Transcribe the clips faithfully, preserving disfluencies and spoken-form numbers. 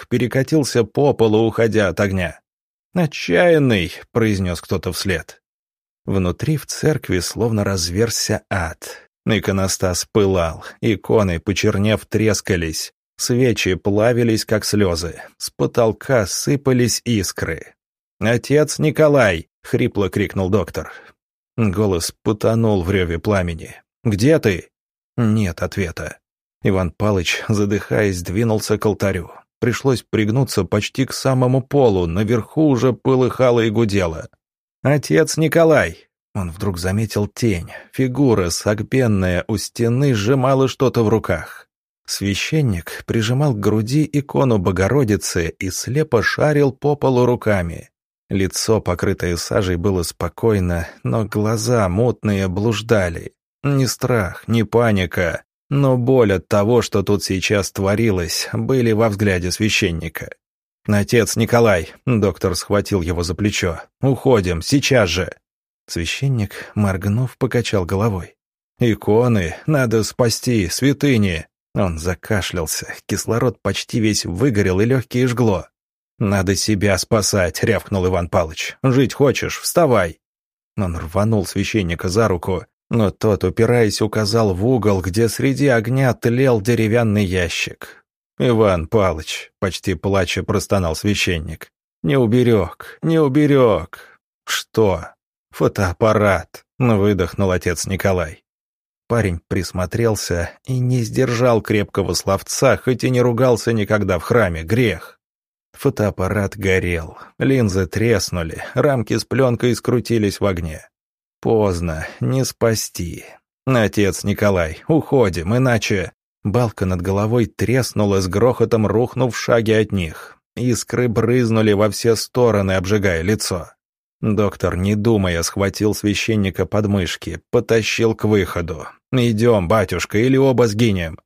священник перекатился по полу, уходя от огня. «Отчаянный!» — произнес кто-то вслед. Внутри в церкви словно разверзся ад. Иконостас пылал, иконы, почернев, трескались, свечи плавились, как слезы, с потолка сыпались искры. «Отец Николай!» — хрипло крикнул доктор. Голос потонул в реве пламени. «Где ты?» Нет ответа. Иван Палыч, задыхаясь, двинулся к алтарю. Пришлось пригнуться почти к самому полу, наверху уже полыхало и гудело. «Отец Николай!» Он вдруг заметил тень. Фигура, согбенная у стены, сжимала что-то в руках. Священник прижимал к груди икону Богородицы и слепо шарил по полу руками. Лицо, покрытое сажей, было спокойно, но глаза мутные блуждали. Ни страх, ни паника, но боль от того, что тут сейчас творилось, были во взгляде священника. «Отец Николай!» — доктор схватил его за плечо. «Уходим, сейчас же!» Священник, моргнув, покачал головой. «Иконы! Надо спасти! Святыни!» Он закашлялся, кислород почти весь выгорел и легкие жгло. «Надо себя спасать!» — рявкнул Иван Палыч. «Жить хочешь? Вставай!» Он рванул священника за руку, но тот, упираясь, указал в угол, где среди огня тлел деревянный ящик. «Иван Палыч!» — почти плача простонал священник. «Не уберег, не уберег!» «Что?» «Фотоаппарат!» — выдохнул отец Николай. Парень присмотрелся и не сдержал крепкого словца, хоть и не ругался никогда в храме, грех. Фотоаппарат горел, линзы треснули, рамки с пленкой скрутились в огне. Поздно, не спасти. «Отец Николай, уходим, иначе...» Балка над головой треснула с грохотом, рухнув в шаге от них. Искры брызнули во все стороны, обжигая лицо. Доктор, не думая, схватил священника под мышки, потащил к выходу. «Идем, батюшка, или оба сгинем».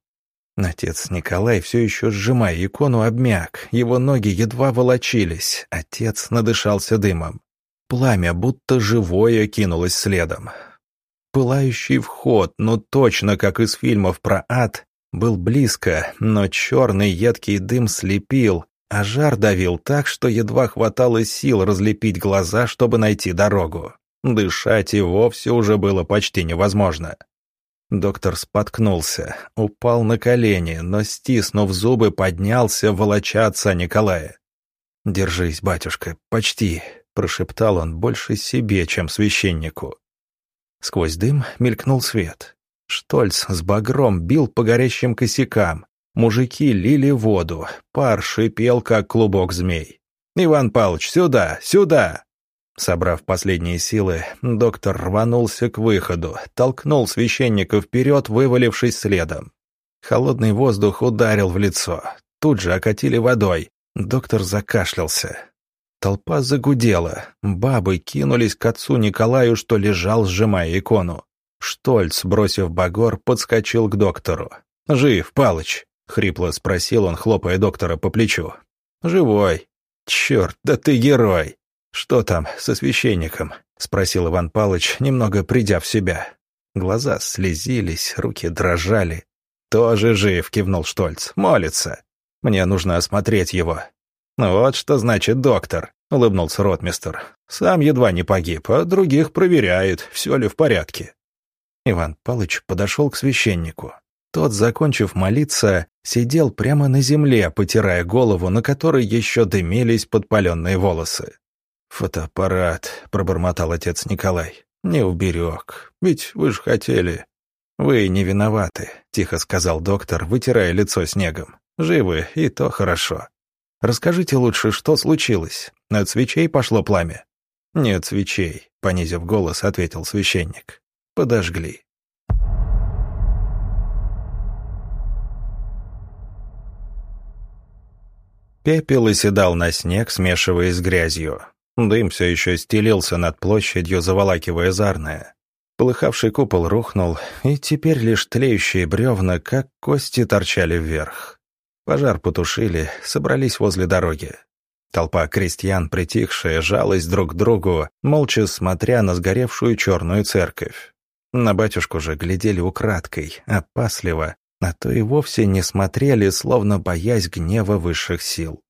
Отец Николай, все еще сжимая икону, обмяк, его ноги едва волочились, отец надышался дымом. Пламя, будто живое, кинулось следом. Пылающий вход, ну точно как из фильмов про ад, был близко, но черный едкий дым слепил, а жар давил так, что едва хватало сил разлепить глаза, чтобы найти дорогу. Дышать и вовсе уже было почти невозможно. Доктор споткнулся, упал на колени, но, стиснув зубы, поднялся, волоча отца Николая. «Держись, батюшка, почти», — прошептал он больше себе, чем священнику. Сквозь дым мелькнул свет. Штольц с багром бил по горящим косякам. Мужики лили воду, пар шипел, как клубок змей. «Иван Павлович, сюда, сюда!» Собрав последние силы, доктор рванулся к выходу, толкнул священника вперед, вывалившись следом. Холодный воздух ударил в лицо. Тут же окатили водой. Доктор закашлялся. Толпа загудела. Бабы кинулись к отцу Николаю, что лежал, сжимая икону. Штольц, бросив багор, подскочил к доктору. «Жив, Палыч?» — хрипло спросил он, хлопая доктора по плечу. «Живой. Черт, да ты герой!» «Что там со священником?» — спросил Иван Палыч, немного придя в себя. Глаза слезились, руки дрожали. «Тоже жив», — кивнул Штольц. «Молится. Мне нужно осмотреть его». «Вот что значит доктор», — улыбнулся ротмистр. «Сам едва не погиб, а других проверяет, все ли в порядке». Иван Палыч подошел к священнику. Тот, закончив молиться, сидел прямо на земле, потирая голову, на которой еще дымились подпаленные волосы. «Фотоаппарат», — пробормотал отец Николай. «Не уберег. Ведь вы же хотели». «Вы не виноваты», — тихо сказал доктор, вытирая лицо снегом. «Живы, и то хорошо. Расскажите лучше, что случилось? От свечей пошло пламя?» «Нет свечей», — понизив голос, ответил священник. «Подожгли». Пепел оседал на снег, смешиваясь с грязью. Дым все еще стелился над площадью, заволакивая Зарное. Полыхавший купол рухнул, и теперь лишь тлеющие бревна, как кости, торчали вверх. Пожар потушили, собрались возле дороги. Толпа крестьян, притихшая, жалась друг к другу, молча смотря на сгоревшую черную церковь. На батюшку же глядели украдкой, опасливо, а то и вовсе не смотрели, словно боясь гнева высших сил.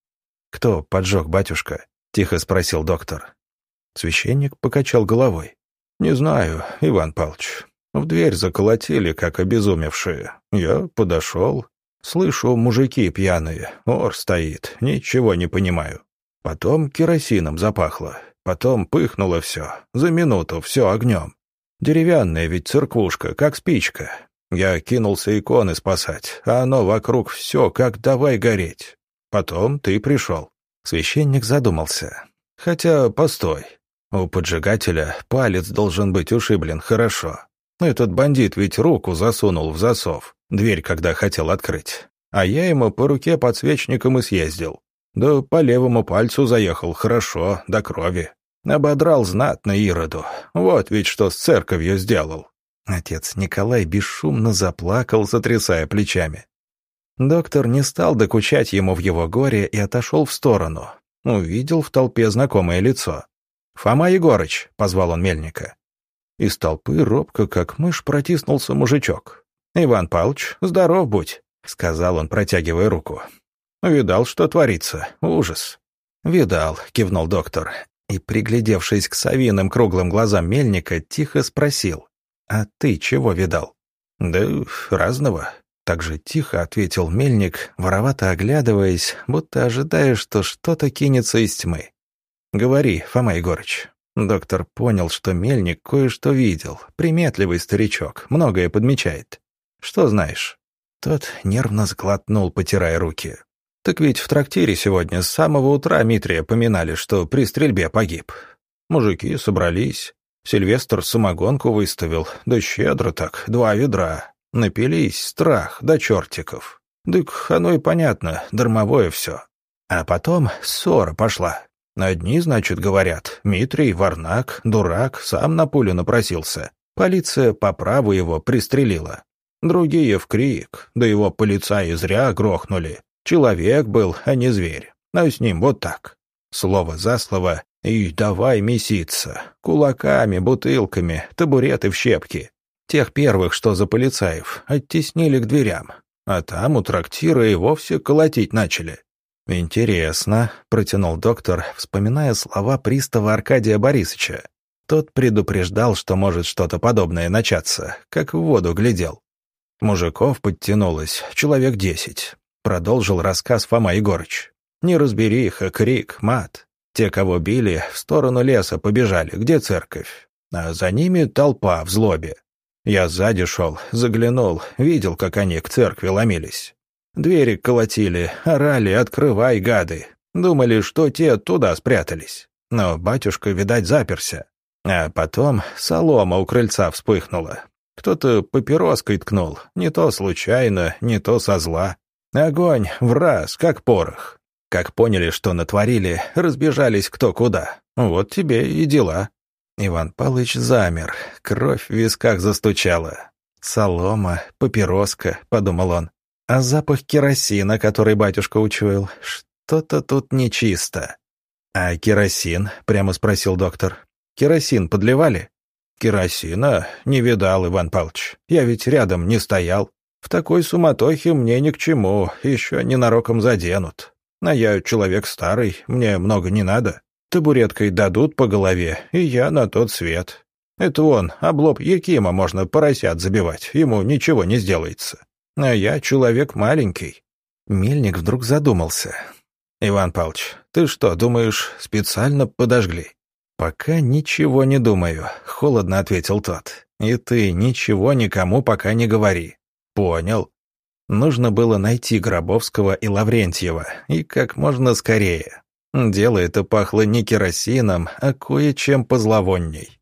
«Кто поджег, батюшка?» — тихо спросил доктор. Священник покачал головой. «Не знаю, Иван Павлович. В дверь заколотили, как обезумевшие. Я подошел. Слышу, мужики пьяные. Ор стоит. Ничего не понимаю. Потом керосином запахло. Потом пыхнуло все. За минуту все огнем. Деревянная ведь церквушка, как спичка. Я кинулся иконы спасать, а оно вокруг все, как давай гореть. Потом ты пришел». Священник задумался. «Хотя, постой. У поджигателя палец должен быть ушиблен хорошо. Этот бандит ведь руку засунул в засов, дверь когда хотел открыть. А я ему по руке подсвечником и съездил. Да по левому пальцу заехал хорошо, до крови. Ободрал знатно Ироду. Вот ведь что с церковью сделал». Отец Николай бесшумно заплакал, сотрясая плечами. Доктор не стал докучать ему в его горе и отошел в сторону. Увидел в толпе знакомое лицо. «Фома Егорыч», — позвал он Мельника. Из толпы робко, как мышь, протиснулся мужичок. «Иван Павлович, здоров будь», — сказал он, протягивая руку. «Видал, что творится? Ужас». «Видал», — кивнул доктор, и, приглядевшись к совиным круглым глазам Мельника, тихо спросил. «А ты чего видал?» «Да разного», — так же тихо ответил Мельник, воровато оглядываясь, будто ожидая, что что-то кинется из тьмы. «Говори, Фома Егорыч». Доктор понял, что Мельник кое-что видел. Приметливый старичок, многое подмечает. «Что знаешь?» Тот нервно сглотнул, потирая руки. «Так ведь в трактире сегодня с самого утра Митрия поминали, что при стрельбе погиб. Мужики собрались. Сильвестр самогонку выставил, да щедро так, два ведра. Напились, страх, до чертиков. Дык, оно и понятно, дармовое все. А потом ссора пошла. Одни, значит, говорят, Митрий, варнак, дурак, сам на пулю напросился. Полиция по праву его пристрелила. Другие в крик, да его полицаи зря грохнули. Человек был, а не зверь. А с ним вот так. Слово за слово, и давай меситься. Кулаками, бутылками, табуреты в щепки. Тех первых, что за полицаев, оттеснили к дверям. А там у трактира и вовсе колотить начали. «Интересно», — протянул доктор, вспоминая слова пристава Аркадия Борисовича. Тот предупреждал, что может что-то подобное начаться, как в воду глядел. Мужиков подтянулось, человек десять. Продолжил рассказ Фома Егорыч. Неразбериха, крик, мат. Те, кого били, в сторону леса побежали, где церковь. А за ними толпа в злобе. Я сзади шел, заглянул, видел, как они к церкви ломились. Двери колотили, орали «Открывай, гады!» Думали, что те туда спрятались. Но батюшка, видать, заперся. А потом солома у крыльца вспыхнула. Кто-то папироской ткнул, не то случайно, не то со зла. Огонь враз, как порох. Как поняли, что натворили, разбежались кто куда. Вот тебе и дела. Иван Павлович замер, кровь в висках застучала. «Солома, папироска», — подумал он. А запах керосина, который батюшка учуял, что-то тут нечисто. «А керосин?» — прямо спросил доктор. «Керосин подливали?» «Керосина? Не видал, Иван Павлович. Я ведь рядом не стоял. В такой суматохе мне ни к чему, еще ненароком заденут. А я человек старый, мне много не надо. Табуреткой дадут по голове, и я на тот свет. Это вон, облоб Якима можно поросят забивать, ему ничего не сделается. А я человек маленький». Мельник вдруг задумался. «Иван Павлович, ты что, думаешь, специально подожгли?» «Пока ничего не думаю», — холодно ответил тот. «И ты ничего никому пока не говори». «Понял». Нужно было найти Гробовского и Лаврентьева, и как можно скорее. Дело это пахло не керосином, а кое-чем позловонней.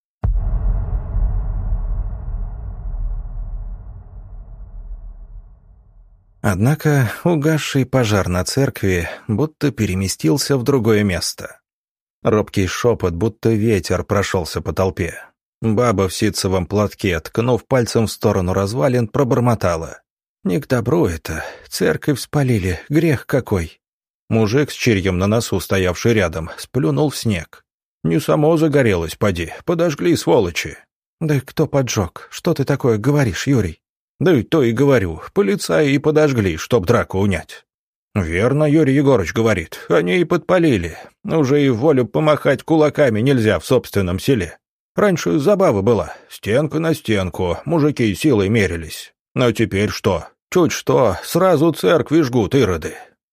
Однако угасший пожар на церкви будто переместился в другое место. Робкий шепот, будто ветер, прошелся по толпе. Баба в ситцевом платке, ткнув пальцем в сторону развалин, пробормотала. «Не к добру это. Церковь спалили. Грех какой!» Мужик с чирьем на носу, стоявший рядом, сплюнул в снег. «Не само загорелось, поди. Подожгли, сволочи!» «Да кто поджег? Что ты такое говоришь, Юрий?» «Да и то и говорю. Полицаи и подожгли, чтоб драку унять». «Верно, Юрий Егорыч говорит, они и подпалили. Уже и в волю помахать кулаками нельзя в собственном селе. Раньше забава была, стенка на стенку, мужики силой мерились. Но теперь что? Чуть что, сразу церкви жгут ироды».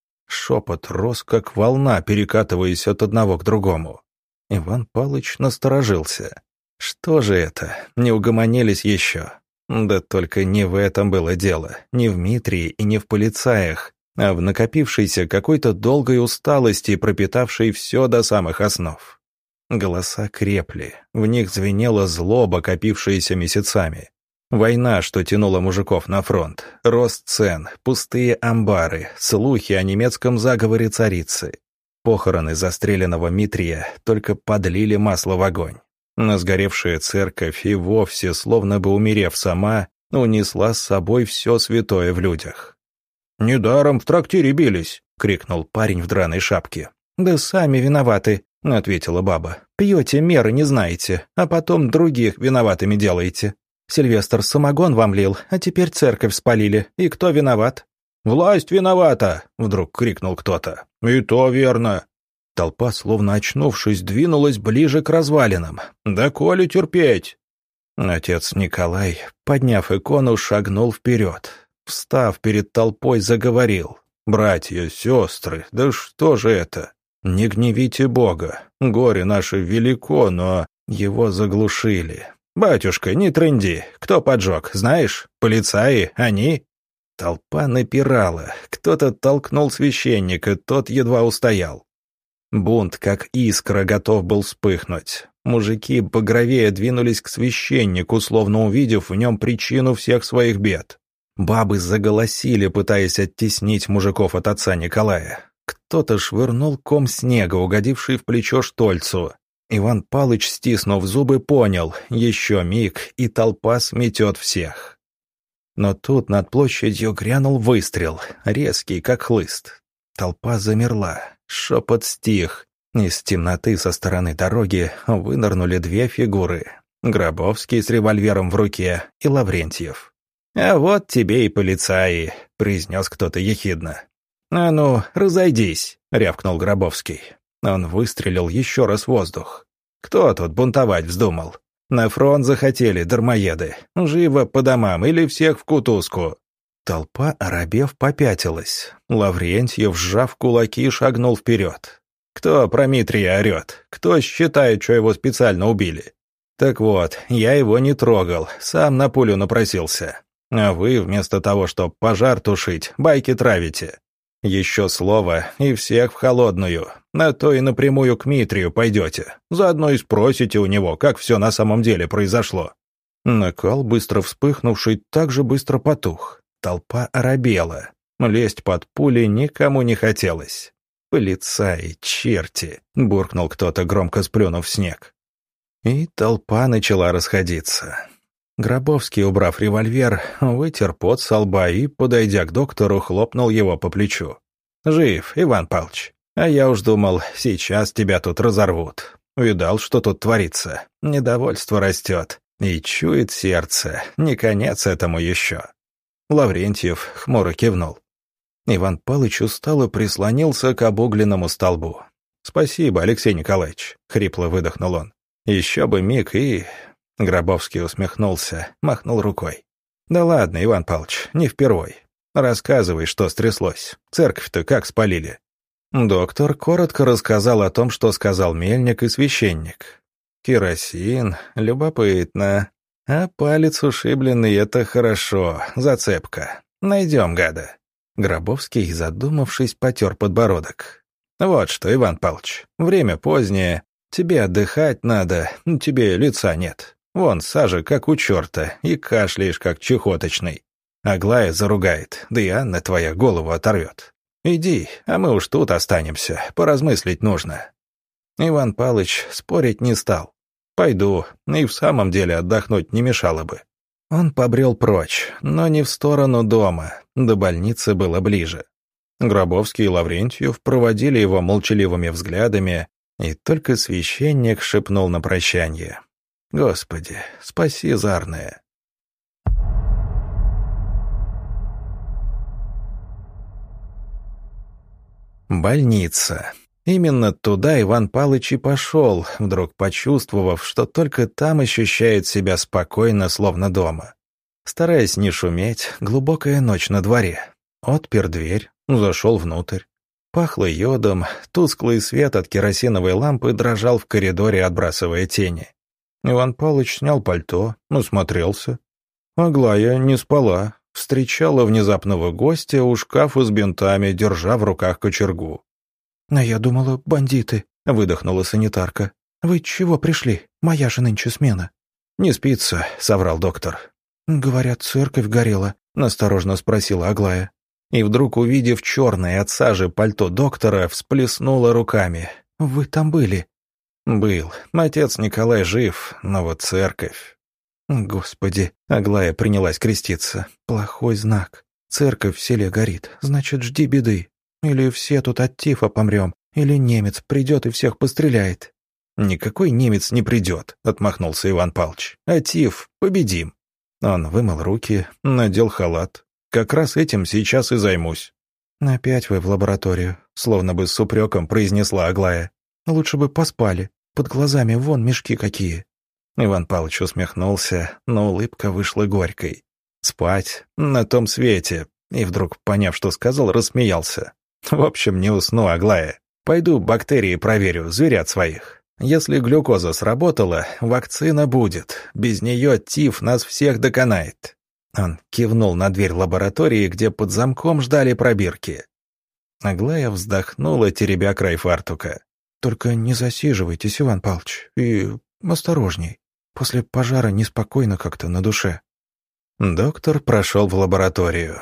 Шепот рос, как волна, перекатываясь от одного к другому. Иван Палыч насторожился. Что же это? Не угомонились еще? Да только не в этом было дело, не в Митрии и не в полицаях, а в накопившейся какой-то долгой усталости, пропитавшей все до самых основ. Голоса крепли, в них звенела злоба, копившаяся месяцами. Война, что тянула мужиков на фронт, рост цен, пустые амбары, слухи о немецком заговоре царицы. Похороны застреленного Митрия только подлили масло в огонь. Но сгоревшая церковь и вовсе, словно бы умерев сама, унесла с собой все святое в людях. «Недаром в трактире бились!» — крикнул парень в драной шапке. «Да сами виноваты!» — ответила баба. «Пьете, меры не знаете, а потом других виноватыми делаете. Сильвестр самогон вам лил, а теперь церковь спалили. И кто виноват?» «Власть виновата!» — вдруг крикнул кто-то. «И то верно!» Толпа, словно очнувшись, двинулась ближе к развалинам. «Да коли терпеть!» Отец Николай, подняв икону, шагнул вперед. Встав перед толпой, заговорил. «Братья, сестры, да что же это? Не гневите Бога. Горе наше велико, но его заглушили. Батюшка, не трынди. Кто поджег, знаешь? Полицаи, они?» Толпа напирала. Кто-то толкнул священника, тот едва устоял. Бунт, как искра, готов был вспыхнуть. Мужики багровее двинулись к священнику, словно увидев в нем причину всех своих бед. Бабы заголосили, пытаясь оттеснить мужиков от отца Николая. Кто-то швырнул ком снега, угодивший в плечо Штольцу. Иван Палыч, стиснув зубы, понял, еще миг, и толпа сметет всех. Но тут над площадью грянул выстрел, резкий, как хлыст. Толпа замерла, шепот стих. Из темноты со стороны дороги вынырнули две фигуры. Гробовский с револьвером в руке и Лаврентьев. «А вот тебе и полицаи», — произнес кто-то ехидно. «А ну, разойдись», — рявкнул Гробовский. Он выстрелил еще раз в воздух. «Кто тут бунтовать вздумал? На фронт захотели, дармоеды. Живо по домам или всех в кутузку». Толпа, оробев, попятилась. Лаврентьев, сжав кулаки, шагнул вперед. «Кто про Митрия орет? Кто считает, что его специально убили? Так вот, я его не трогал, сам на пулю напросился. А вы, вместо того, чтобы пожар тушить, байки травите. Еще слово, и всех в холодную. На то и напрямую к Митрию пойдете. Заодно и спросите у него, как все на самом деле произошло». Накал, быстро вспыхнувший, так же быстро потух. Толпа оробела. Лезть под пули никому не хотелось. «Полицаи, черти!» — буркнул кто-то, громко сплюнув в снег. И толпа начала расходиться. Гробовский, убрав револьвер, вытер пот со лба и, подойдя к доктору, хлопнул его по плечу. «Жив, Иван Павлович. А я уж думал, сейчас тебя тут разорвут. Видал, что тут творится. Недовольство растет. И чует сердце. Не конец этому еще». Лаврентьев хмуро кивнул. Иван Павлович устало прислонился к обугленному столбу. «Спасибо, Алексей Николаевич», — хрипло выдохнул он. «Еще бы миг и...» Гробовский усмехнулся, махнул рукой. «Да ладно, Иван Павлович, не впервой. Рассказывай, что стряслось. Церковь-то как спалили?» Доктор коротко рассказал о том, что сказал мельник и священник. «Керосин, любопытно. А палец ушибленный — это хорошо, зацепка. Найдем гада». Гробовский, задумавшись, потер подбородок. «Вот что, Иван Павлович, время позднее. Тебе отдыхать надо, тебе лица нет. Вон сажа, как у черта, и кашляешь, как чехоточный. Аглая заругает, да и Анна твоя голову оторвет. Иди, а мы уж тут останемся, поразмыслить нужно». Иван Павлович спорить не стал. «Пойду, и в самом деле отдохнуть не мешало бы». Он побрел прочь, но не в сторону дома, до больницы было ближе. Гробовский и Лаврентьев проводили его молчаливыми взглядами, и только священник шепнул на прощание: «Господи, спаси зарное». Больница. Именно туда Иван Палыч и пошел, вдруг почувствовав, что только там ощущает себя спокойно, словно дома. Стараясь не шуметь, глубокая ночь на дворе. Отпер дверь, зашел внутрь. Пахло йодом, тусклый свет от керосиновой лампы дрожал в коридоре, отбрасывая тени. Иван Павлович снял пальто, осмотрелся. Аглая не спала, встречала внезапного гостя у шкафа с бинтами, держа в руках кочергу. «А я думала, бандиты», — выдохнула санитарка. «Вы чего пришли? Моя же нынче смена». «Не спится», — соврал доктор. «Говорят, церковь горела», — осторожно спросила Аглая. И вдруг, увидев черное от сажи пальто доктора, всплеснула руками. «Вы там были?» «Был. Отец Николай жив, но вот церковь...» «Господи!» — Аглая принялась креститься. «Плохой знак. Церковь в селе горит. Значит, жди беды. Или все тут от тифа помрем, или немец придет и всех постреляет». «Никакой немец не придет», — отмахнулся Иван Павлович. «А тиф победим». Он вымыл руки, надел халат. «Как раз этим сейчас и займусь». «Опять вы в лабораторию», — словно бы с упреком произнесла Аглая. «Лучше бы поспали. Под глазами вон мешки какие». Иван Павлович усмехнулся, но улыбка вышла горькой. «Спать? На том свете». И вдруг, поняв, что сказал, рассмеялся. «В общем, не усну, Аглая. Пойду бактерии проверю, зверят своих. Если глюкоза сработала, вакцина будет. Без нее тиф нас всех доконает». Он кивнул на дверь лаборатории, где под замком ждали пробирки. Аглая вздохнула, теребя край фартука. «Только не засиживайтесь, Иван Павлович, и осторожней. После пожара неспокойно как-то на душе». Доктор прошел в лабораторию.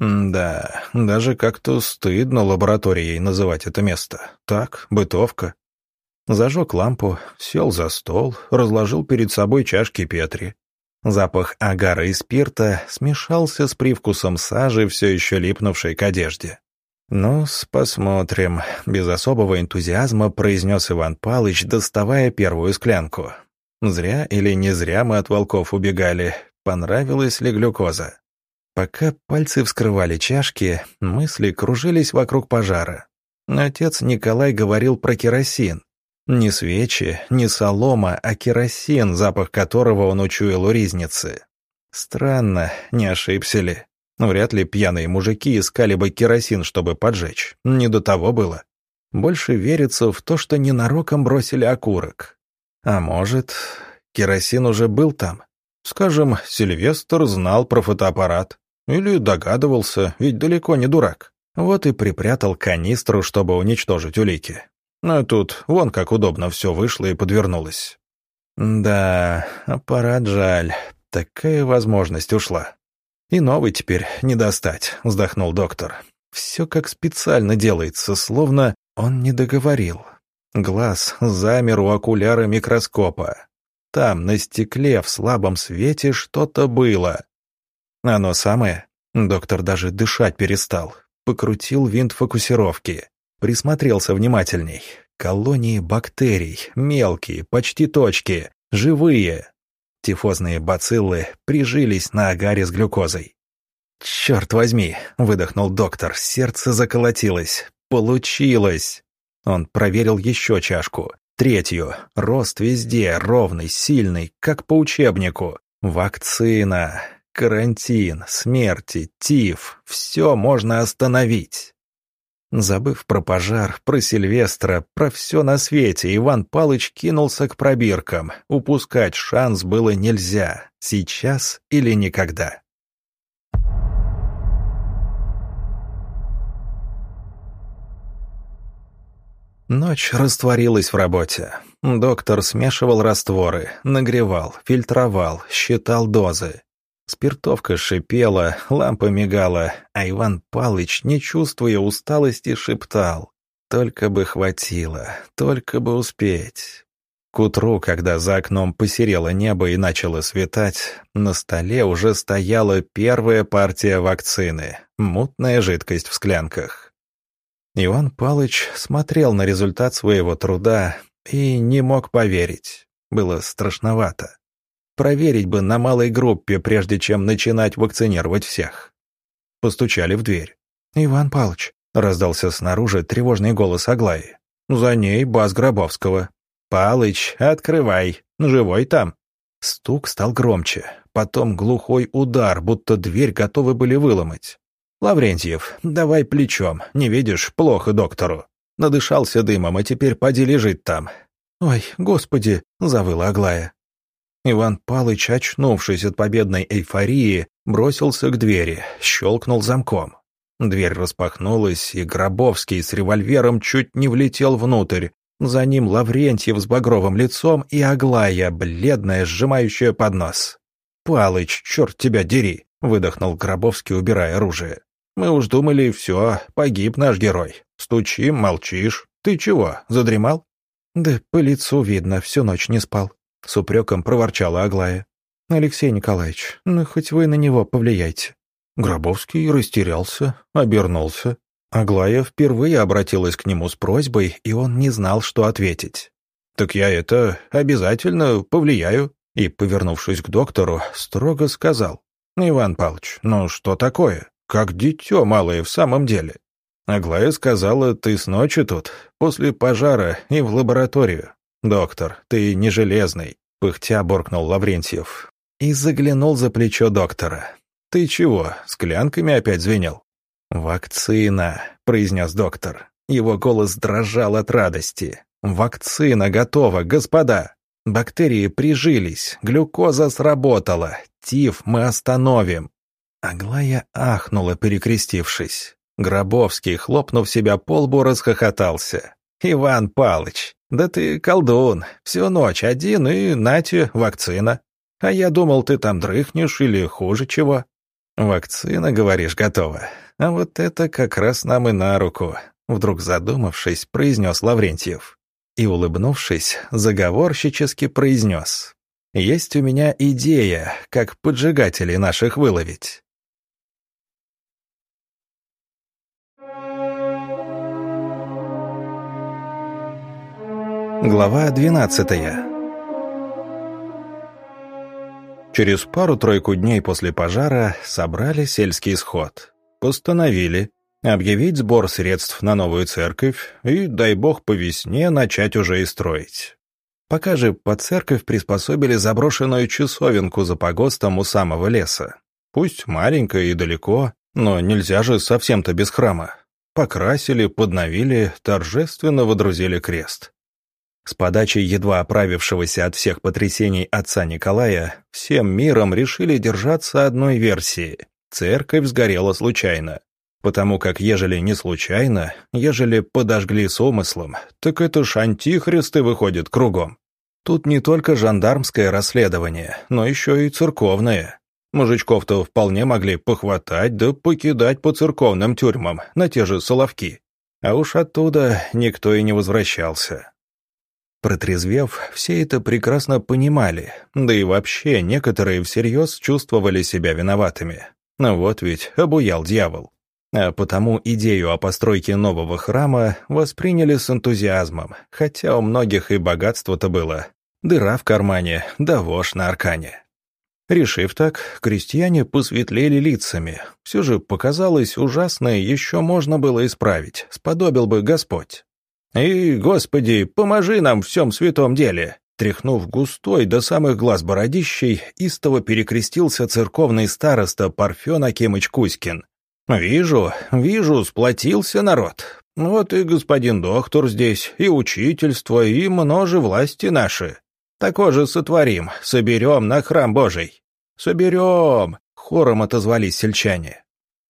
Да, даже как-то стыдно лабораторией называть это место. Так, бытовка. Зажег лампу, сел за стол, разложил перед собой чашки Петри. Запах агара и спирта смешался с привкусом сажи, все еще липнувшей к одежде. «Ну-с, посмотрим», — без особого энтузиазма произнес Иван Палыч, доставая первую склянку. «Зря или не зря мы от волков убегали? Понравилась ли глюкоза?» Пока пальцы вскрывали чашки, мысли кружились вокруг пожара. Отец Николай говорил про керосин. Не свечи, не солома, а керосин, запах которого он учуял у ризницы. Странно, не ошибся ли? Вряд ли пьяные мужики искали бы керосин, чтобы поджечь. Не до того было. Больше верится в то, что ненароком бросили окурок. А может, керосин уже был там? Скажем, Сильвестр знал про фотоаппарат. Или догадывался, ведь далеко не дурак. Вот и припрятал канистру, чтобы уничтожить улики. А тут вон как удобно все вышло и подвернулось. Да, аппарат жаль. Такая возможность ушла. И новый теперь не достать, вздохнул доктор. Все как специально делается, словно он не договорил. Глаз замер у окуляра микроскопа. Там, на стекле, в слабом свете что-то было. Оно самое. Доктор даже дышать перестал. Покрутил винт фокусировки. Присмотрелся внимательней. Колонии бактерий, мелкие, почти точки, живые. Тифозные бациллы прижились на агаре с глюкозой. «Черт возьми!» — выдохнул доктор, сердце заколотилось. «Получилось!» Он проверил еще чашку. Третью. Рост везде, ровный, сильный, как по учебнику. Вакцина, карантин, смерти, тиф. Все можно остановить. Забыв про пожар, про Сильвестра, про все на свете, Иван Палыч кинулся к пробиркам. Упускать шанс было нельзя. Сейчас или никогда. Ночь растворилась в работе. Доктор смешивал растворы, нагревал, фильтровал, считал дозы. Спиртовка шипела, лампа мигала, а Иван Палыч, не чувствуя усталости, шептал: «Только бы хватило, только бы успеть». К утру, когда за окном посерело небо и начало светать, на столе уже стояла первая партия вакцины, мутная жидкость в склянках. Иван Палыч смотрел на результат своего труда и не мог поверить. Было страшновато. Проверить бы на малой группе, прежде чем начинать вакцинировать всех. Постучали в дверь. «Иван Павлович, — раздался снаружи тревожный голос Аглаи. За ней бас Гробовского. «Палыч, открывай! Живой там?» Стук стал громче, потом глухой удар, будто дверь готовы были выломать. «Лаврентьев, давай плечом, не видишь, плохо доктору. Надышался дымом, а теперь поди лежит там». «Ой, господи!» — завыла Аглая. Иван Палыч, очнувшись от победной эйфории, бросился к двери, щелкнул замком. Дверь распахнулась, и Гробовский с револьвером чуть не влетел внутрь. За ним Лаврентьев с багровым лицом и Аглая, бледная, сжимающая поднос. «Палыч, черт тебя дери!» — выдохнул Гробовский, убирая оружие. «Мы уж думали, все, погиб наш герой. Стучим, молчишь. Ты чего, задремал?» «Да по лицу видно, всю ночь не спал», — с упреком проворчала Аглая. «Алексей Николаевич, ну хоть вы на него повлияйте». Гробовский растерялся, обернулся. Аглая впервые обратилась к нему с просьбой, и он не знал, что ответить. «Так я это обязательно повлияю», и, повернувшись к доктору, строго сказал. «Иван Павлович, ну что такое? Как дитё малое в самом деле?» Аглая сказала: «Ты с ночи тут, после пожара и в лабораторию. Доктор, ты не железный», — пыхтя буркнул Лаврентьев. И заглянул за плечо доктора. «Ты чего, склянками опять звенел?» «Вакцина», — произнес доктор. Его голос дрожал от радости. «Вакцина готова, господа! Бактерии прижились, глюкоза сработала, тиф мы остановим». Аглая ахнула, перекрестившись. Гробовский, хлопнув себя по лбу, расхохотался. «Иван Палыч, да ты колдун, всю ночь один и нате вакцина. А я думал, ты там дрыхнешь или хуже чего». «Вакцина, говоришь, готова? А вот это как раз нам и на руку», — вдруг задумавшись, произнес Лаврентьев. И, улыбнувшись, заговорщически произнес. «Есть у меня идея, как поджигателей наших выловить». Глава двенадцатая. Через пару-тройку дней после пожара собрали сельский сход. Постановили объявить сбор средств на новую церковь и, дай бог, по весне начать уже и строить. Пока же под церковь приспособили заброшенную часовенку за погостом у самого леса. Пусть маленькая и далеко, но нельзя же совсем-то без храма. Покрасили, подновили, торжественно водрузили крест. С подачи едва оправившегося от всех потрясений отца Николая, всем миром решили держаться одной версии. Церковь сгорела случайно. Потому как ежели не случайно, ежели подожгли с умыслом, так это ж антихристы выходят кругом. Тут не только жандармское расследование, но еще и церковное. Мужичков-то вполне могли похватать да покидать по церковным тюрьмам на те же Соловки. А уж оттуда никто и не возвращался. Протрезвев, все это прекрасно понимали, да и вообще некоторые всерьез чувствовали себя виноватыми. Но вот ведь обуял дьявол. А потому идею о постройке нового храма восприняли с энтузиазмом, хотя у многих и богатство-то было. Дыра в кармане, да вошь на аркане. Решив так, крестьяне посветлели лицами. Все же показалось ужасное еще можно было исправить, сподобил бы Господь. «И, Господи, поможи нам в всем святом деле!» Тряхнув густой до самых глаз бородищей, истово перекрестился церковный староста Парфен Акимыч Кузькин. «Вижу, вижу, сплотился народ. Вот и господин доктор здесь, и учительство, и множе власти наши. Такое же сотворим, соберем на храм Божий». «Соберем!» — хором отозвались сельчане.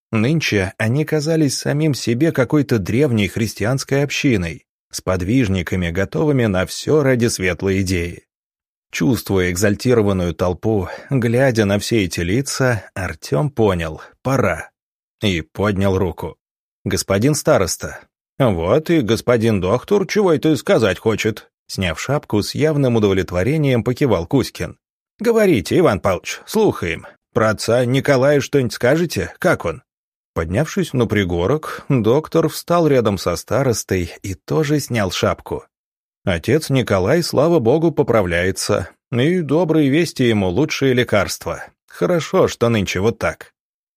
Нынче они казались самим себе какой-то древней христианской общиной, с подвижниками, готовыми на все ради светлой идеи. Чувствуя экзальтированную толпу, глядя на все эти лица, Артем понял — пора. И поднял руку. «Господин староста». «Вот и господин доктор, чего это сказать хочет?» Сняв шапку, с явным удовлетворением покивал Кузькин. «Говорите, Иван Павлович, слухаем. Про отца Николая что-нибудь скажете? Как он?» Поднявшись на пригорок, доктор встал рядом со старостой и тоже снял шапку. Отец Николай, слава богу, поправляется, и добрые вести ему лучшие лекарства. Хорошо, что нынче вот так.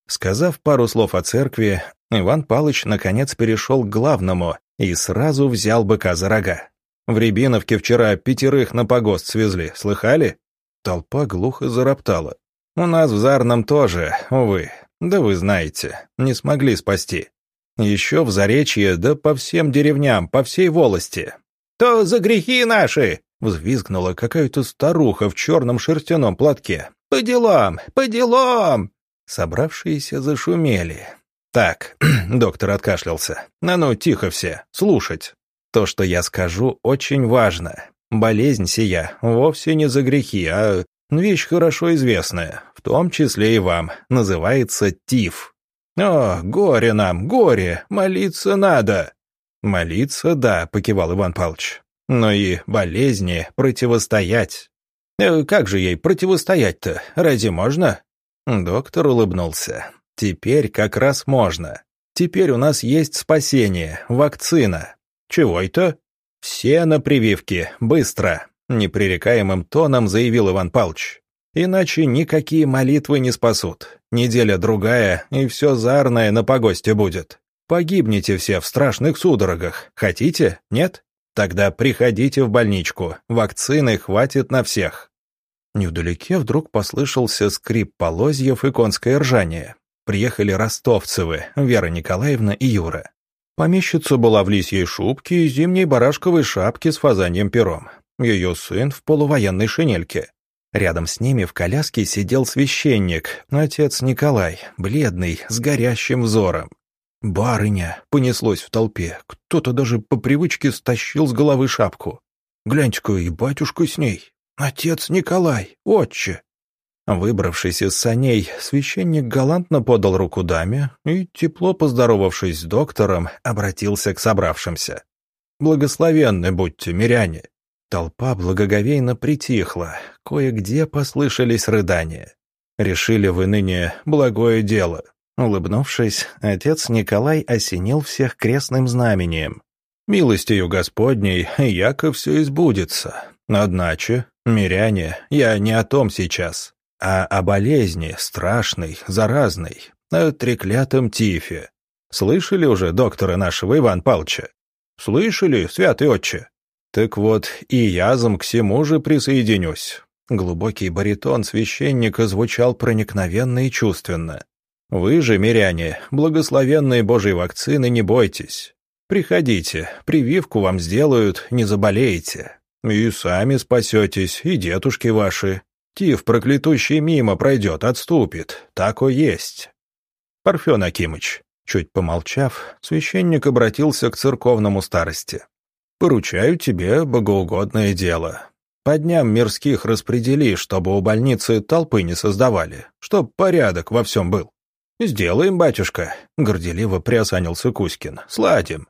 Сказав пару слов о церкви, Иван Палыч наконец перешел к главному и сразу взял быка за рога. «В Рябиновке вчера пятерых на погост свезли, слыхали?» Толпа глухо зароптала. «У нас в Зарном тоже, увы, да вы знаете, не смогли спасти. Еще в Заречье, да по всем деревням, по всей волости». «То за грехи наши!» — взвизгнула какая-то старуха в черном шерстяном платке. «По делам, по делам!» Собравшиеся зашумели. «Так», — доктор откашлялся, — «а ну, тихо все, слушать. То, что я скажу, очень важно. Болезнь сия вовсе не за грехи, а вещь хорошо известная, в том числе и вам, называется тиф. О, горе нам, горе, молиться надо». «Молиться, да», — покивал Иван Павлович, — «но и болезни противостоять». «Э, «Как же ей противостоять-то? Разве можно?» Доктор улыбнулся. «Теперь как раз можно. Теперь у нас есть спасение, вакцина». «Чего это?» «Все на прививки, быстро», — непререкаемым тоном заявил Иван Павлович. «Иначе никакие молитвы не спасут. Неделя-другая, и все Зарное на погосте будет. Погибнете все в страшных судорогах. Хотите? Нет? Тогда приходите в больничку, вакцины хватит на всех». Невдалеке вдруг послышался скрип полозьев и конское ржание. Приехали ростовцевы, Вера Николаевна и Юра. Помещица была в лисьей шубке и зимней барашковой шапке с фазаньем пером. Ее сын в полувоенной шинельке. Рядом с ними в коляске сидел священник, отец Николай, бледный, с горящим взором. «Барыня!» — понеслось в толпе. Кто-то даже по привычке стащил с головы шапку. «Гляньте-ка, и батюшка с ней! Отец Николай! Отче!» Выбравшись из саней, священник галантно подал руку даме и, тепло поздоровавшись с доктором, обратился к собравшимся. «Благословенны будьте, миряне!» Толпа благоговейно притихла, кое-где послышались рыдания. «Решили вы ныне благое дело». Улыбнувшись, отец Николай осенил всех крестным знамением. «Милостью Господней, яко все избудется. Одначе, миряне, я не о том сейчас, а о болезни страшной, заразной, о треклятом тифе. Слышали уже доктора нашего Ивана Павловича? Слышали, святый отче? Так вот, и язом к всему же присоединюсь». Глубокий баритон священника звучал проникновенно и чувственно. «Вы же, миряне, благословенные Божьей вакцины, не бойтесь. Приходите, прививку вам сделают, не заболеете. И сами спасетесь, и дедушки ваши. Тиф проклятущий мимо пройдет, отступит, тако есть». «Парфен Акимыч», чуть помолчав, священник обратился к церковному старости. «Поручаю тебе богоугодное дело. По дням мирских распредели, чтобы у больницы толпы не создавали, чтоб порядок во всем был». «Сделаем, батюшка», — горделиво приосанился Кузькин. «Сладим».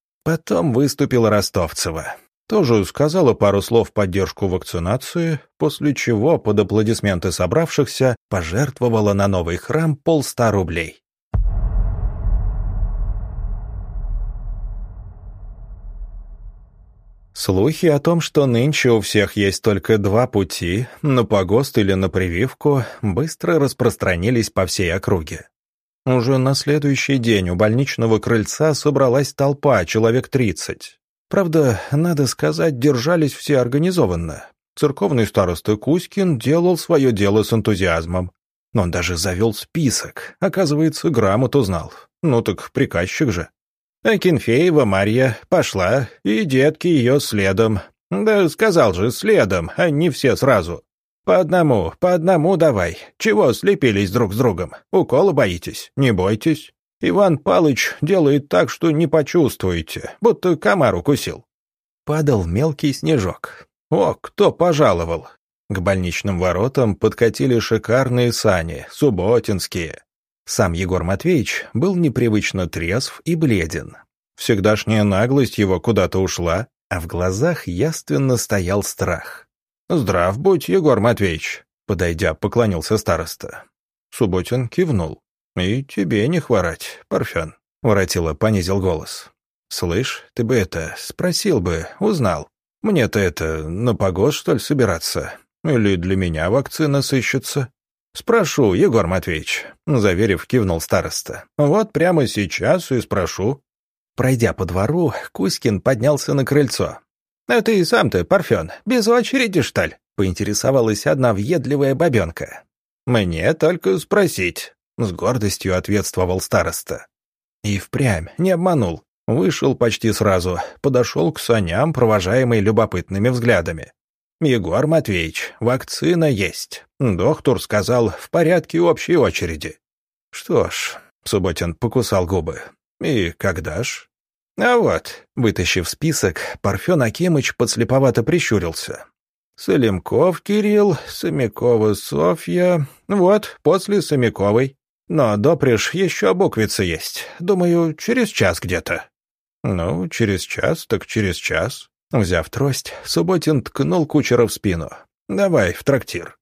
Потом выступила Ростовцева. Тоже сказала пару слов в поддержку вакцинации, после чего под аплодисменты собравшихся пожертвовала на новый храм полста рублей. Слухи о том, что нынче у всех есть только два пути, на погост или на прививку, быстро распространились по всей округе. Уже на следующий день у больничного крыльца собралась толпа, человек тридцать. Правда, надо сказать, держались все организованно. Церковный староста Кузькин делал свое дело с энтузиазмом. Он даже завел список, оказывается, грамоту знал. Ну так приказчик же. Акинфеева Марья пошла, и детки ее следом. Да сказал же, следом, а не все сразу. По одному, по одному давай. Чего слепились друг с другом? Укола боитесь? Не бойтесь. Иван Палыч делает так, что не почувствуете, будто комар укусил. Падал мелкий снежок. О, кто пожаловал? К больничным воротам подкатили шикарные сани, субботинские. Сам Егор Матвеевич был непривычно трезв и бледен. Всегдашняя наглость его куда-то ушла, а в глазах явственно стоял страх. «Здрав будь, Егор Матвеевич», — подойдя, поклонился староста. Субботин кивнул. «И тебе не хворать, Парфен», — Воротило понизил голос. «Слышь, ты бы это, спросил бы, узнал. Мне-то это, на погост, что ли, собираться? Или для меня вакцина сыщется?» «Спрошу, Егор Матвеевич», — заверив, кивнул староста. «Вот прямо сейчас и спрошу». Пройдя по двору, Кузькин поднялся на крыльцо. «А ты сам-то, Парфен, без очереди, что ли?» — поинтересовалась одна въедливая бабенка. «Мне только спросить», — с гордостью ответствовал староста. И впрямь не обманул. Вышел почти сразу, подошел к саням, провожаемый любопытными взглядами. «Егор Матвеевич, вакцина есть. Доктор сказал, в порядке общей очереди». «Что ж», — Субботин покусал губы, — «и когда ж?» «А вот», — вытащив список, Парфен Акимыч подслеповато прищурился. «Салимков Кирилл, Самякова Софья, вот, после Самяковой. Но допреж еще буквица есть, думаю, через час где-то». «Ну, через час, так через час». Взяв трость, Субботин ткнул кучера в спину. «Давай в трактир».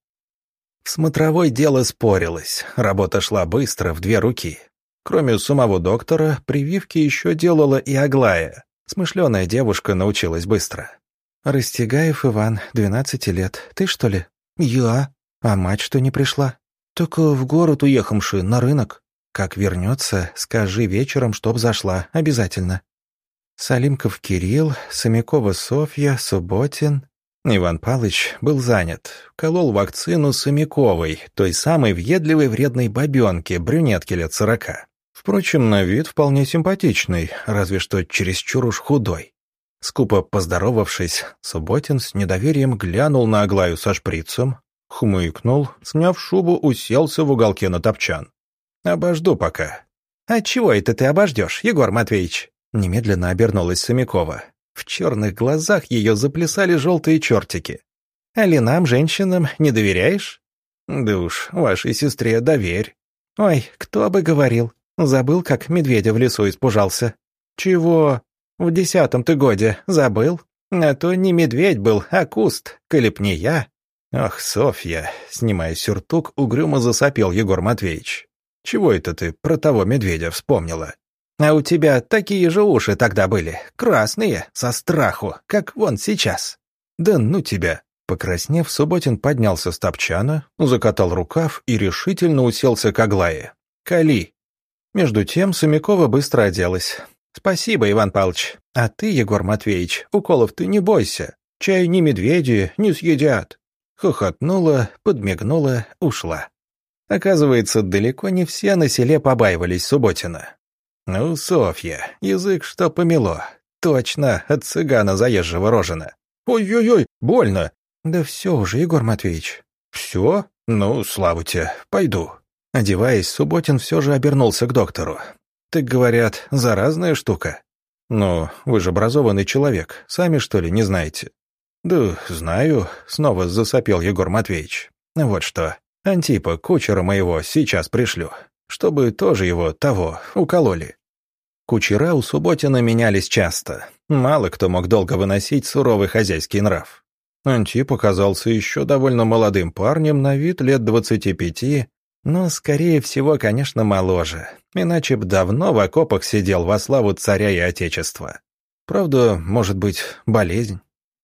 В смотровой дело спорилось, работа шла быстро, в две руки. Кроме самого доктора, прививки еще делала и Аглая. Смышленая девушка научилась быстро. «Растягаев Иван, двенадцати лет. Ты, что ли?» «Я. А мать что не пришла?» «Так в город уехавши, на рынок. Как вернется, скажи вечером, чтоб зашла, обязательно». Салимков Кирилл, Самякова Софья, Субботин. Иван Палыч был занят. Колол вакцину Самяковой, той самой въедливой вредной бабенке, брюнетке лет сорока. Впрочем, на вид вполне симпатичный, разве что чересчур уж худой. Скупо поздоровавшись, Субботин с недоверием глянул на Аглаю со шприцем, хмыкнул, сняв шубу, уселся в уголке на топчан. «Обожду пока». «А чего это ты обождешь, Егор Матвеевич?» Немедленно обернулась Самякова. В черных глазах ее заплясали желтые чертики. «Али нам, женщинам, не доверяешь?» «Да уж, вашей сестре доверь». «Ой, кто бы говорил. Забыл, как медведя в лесу испужался». «Чего? В десятом ты годе забыл? А то не медведь был, а куст, коли б не я». «Ах, Софья», — снимая сюртук, угрюмо засопел Егор Матвеевич. «Чего это ты про того медведя вспомнила?» «А у тебя такие же уши тогда были, красные, со страху, как вон сейчас». «Да ну тебя!» Покраснев, Субботин поднялся с топчана, закатал рукав и решительно уселся к Аглае. «Кали!» Между тем Самякова быстро оделась. «Спасибо, Иван Павлович. А ты, Егор Матвеевич, уколов ты не бойся. Чай ни медведи не съедят». Хохотнула, подмигнула, ушла. Оказывается, далеко не все на селе побаивались Субботина. «Ну, Софья, язык что помело. Точно, от цыгана заезжего рожена». «Ой-ой-ой, больно». «Да все уже, Егор Матвеевич». «Все? Ну, слава тебе, пойду». Одеваясь, Субботин все же обернулся к доктору. «Так, говорят, заразная штука». «Ну, вы же образованный человек, сами, что ли, не знаете?» «Да, знаю», — снова засопел Егор Матвеевич. «Вот что, Антипа, кучера моего, сейчас пришлю, чтобы тоже его, того, укололи». Кучера у Субботина менялись часто. Мало кто мог долго выносить суровый хозяйский нрав. Антип оказался еще довольно молодым парнем, на вид лет двадцати пяти, но, скорее всего, конечно, моложе, иначе б давно в окопах сидел во славу царя и отечества. Правда, может быть, болезнь?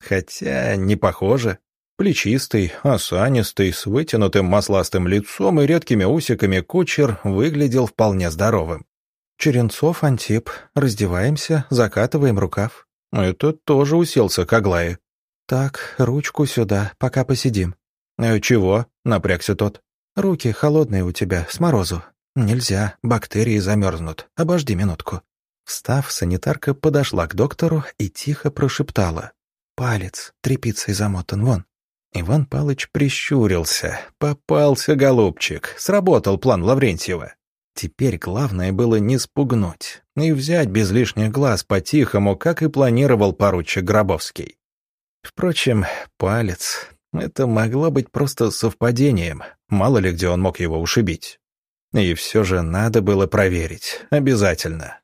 Хотя не похоже. Плечистый, осанистый, с вытянутым масластым лицом и редкими усиками кучер выглядел вполне здоровым. «Черенцов, Антип, раздеваемся, закатываем рукав». Этот тоже уселся к Аглае. «Так, ручку сюда, пока посидим». «Э, «Чего?» — напрягся тот. «Руки холодные у тебя, с морозу. Нельзя, бактерии замерзнут. Обожди минутку». Встав, санитарка подошла к доктору и тихо прошептала. «Палец тряпицей замотан, вон». Иван Палыч прищурился. Попался, голубчик. Сработал план Лаврентьева. Теперь главное было не спугнуть и взять без лишних глаз по-тихому, как и планировал поручик Гробовский. Впрочем, палец — это могло быть просто совпадением, мало ли где он мог его ушибить. И все же надо было проверить, обязательно.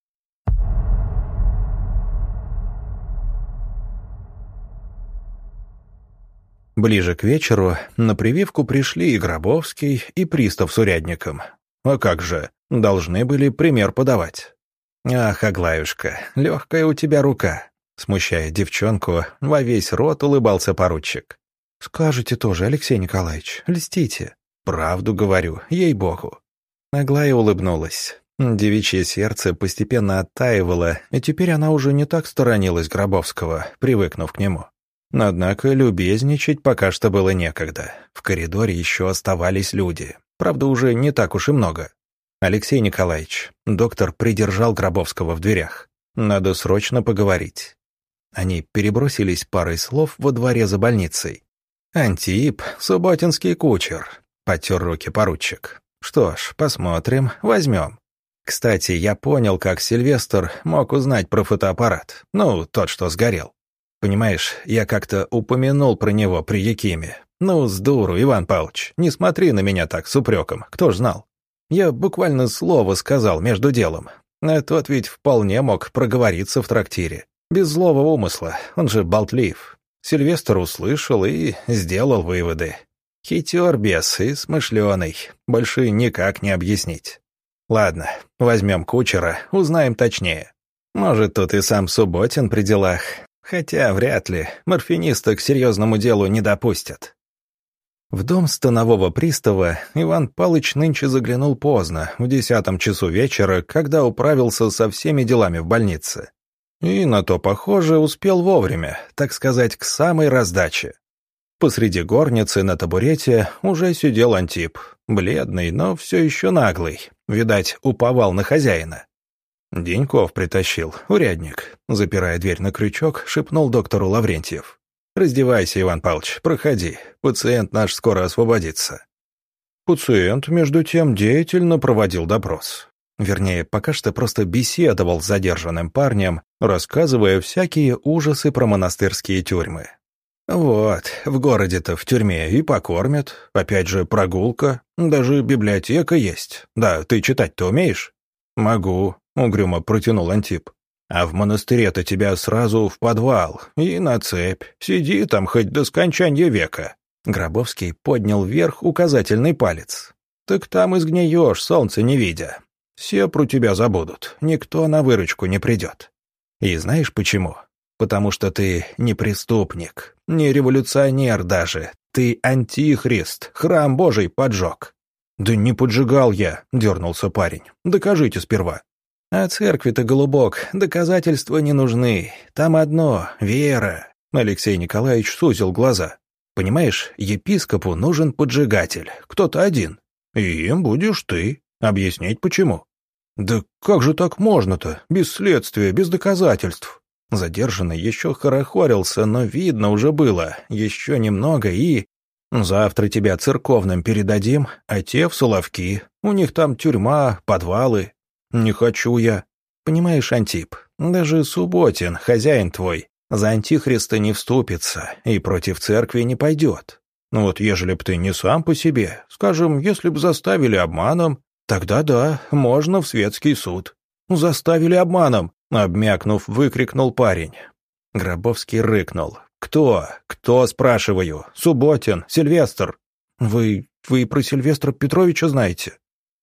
Ближе к вечеру на прививку пришли и Гробовский, и пристав с урядником. А как же, должны были пример подавать. «Ах, Аглаюшка, легкая у тебя рука», — смущая девчонку, во весь рот улыбался поручик. «Скажете тоже, Алексей Николаевич, льстите. Правду говорю, ей-богу». Аглая улыбнулась. Девичье сердце постепенно оттаивало, и теперь она уже не так сторонилась Гробовского, привыкнув к нему. Однако любезничать пока что было некогда. В коридоре еще оставались люди. Правда, уже не так уж и много. «Алексей Николаевич», доктор придержал Гробовского в дверях. «Надо срочно поговорить». Они перебросились парой слов во дворе за больницей. «Антип, субботинский кучер», — потер руки поручик. «Что ж, посмотрим, возьмем. Кстати, я понял, как Сильвестр мог узнать про фотоаппарат. Ну, тот, что сгорел. Понимаешь, я как-то упомянул про него при Якиме. Ну, с дуру, Иван Павлович, не смотри на меня так с упреком, кто ж знал. Я буквально слово сказал между делом. А тот ведь вполне мог проговориться в трактире. Без злого умысла, он же болтлив. Сильвестр услышал и сделал выводы. Хитер бес и смышленый, больше никак не объяснить. Ладно, возьмем кучера, узнаем точнее. Может, тут и сам Субботин при делах. Хотя вряд ли, морфиниста к серьезному делу не допустят. В дом станового пристава Иван Палыч нынче заглянул поздно, в десятом часу вечера, когда управился со всеми делами в больнице. И на то, похоже, успел вовремя, так сказать, к самой раздаче. Посреди горницы на табурете уже сидел Антип, бледный, но все еще наглый, видать, уповал на хозяина. «Деньков притащил, урядник», — запирая дверь на крючок, шепнул доктору Лаврентьев. «Раздевайся, Иван Павлович, проходи, пациент наш скоро освободится». Пациент, между тем, деятельно проводил допрос. Вернее, пока что просто беседовал с задержанным парнем, рассказывая всякие ужасы про монастырские тюрьмы. «Вот, в городе-то в тюрьме и покормят, опять же прогулка, даже библиотека есть. Да, ты читать-то умеешь?» «Могу», — угрюмо протянул Антип. «А в монастыре-то тебя сразу в подвал и на цепь. Сиди там хоть до скончания века». Гробовский поднял вверх указательный палец. «Так там и сгниешь, солнце не видя. Все про тебя забудут, никто на выручку не придет. И знаешь почему? Потому что ты не преступник, не революционер даже. Ты антихрист, храм Божий поджег». «Да не поджигал я», — дернулся парень. «Докажите сперва». «А церкви-то, голубок, доказательства не нужны. Там одно — вера». Алексей Николаевич сузил глаза. «Понимаешь, епископу нужен поджигатель, кто-то один. И им будешь ты. Объяснить почему». «Да как же так можно-то? Без следствия, без доказательств». Задержанный еще хорохорился, но видно уже было. Еще немного и... «Завтра тебя церковным передадим, а те в Соловки. У них там тюрьма, подвалы». «Не хочу я». «Понимаешь, Антип, даже Субботин, хозяин твой, за антихриста не вступится и против церкви не пойдет. Вот ежели б ты не сам по себе, скажем, если б заставили обманом, тогда да, можно в светский суд». «Заставили обманом», — обмякнув, выкрикнул парень. Гробовский рыкнул. «Кто? Кто, спрашиваю? Субботин? Сильвестр?» «Вы... вы про Сильвестра Петровича знаете?»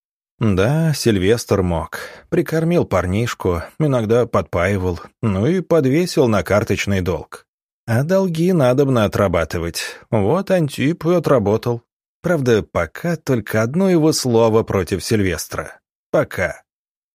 Да, Сильвестр мог. Прикормил парнишку, иногда подпаивал, ну и подвесил на карточный долг. А долги надобно отрабатывать. Вот Антип и отработал. Правда, пока только одно его слово против Сильвестра. Пока.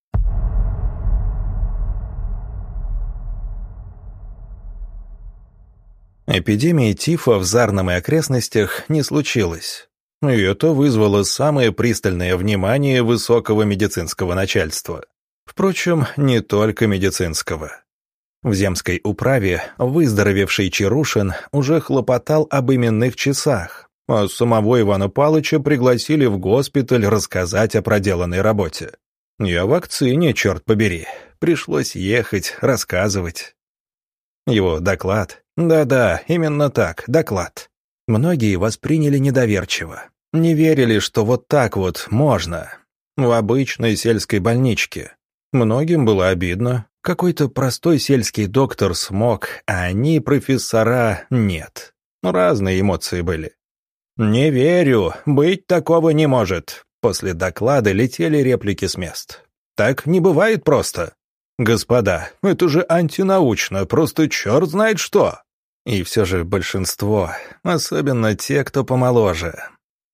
Эпидемии тифа в Зарном и окрестностях не случилось. И это вызвало самое пристальное внимание высокого медицинского начальства. Впрочем, не только медицинского. В земской управе выздоровевший Чарушин уже хлопотал об именных часах, а самого Ивана Палыча пригласили в госпиталь рассказать о проделанной работе. И о вакцине, черт побери, пришлось ехать, рассказывать. Его доклад, да-да, именно так, доклад, многие восприняли недоверчиво. Не верили, что вот так вот можно. В обычной сельской больничке. Многим было обидно. Какой-то простой сельский доктор смог, а они, профессора, нет. Разные эмоции были. «Не верю, быть такого не может». После доклада летели реплики с мест. «Так не бывает просто». «Господа, это же антинаучно, просто черт знает что». И все же большинство, особенно те, кто помоложе.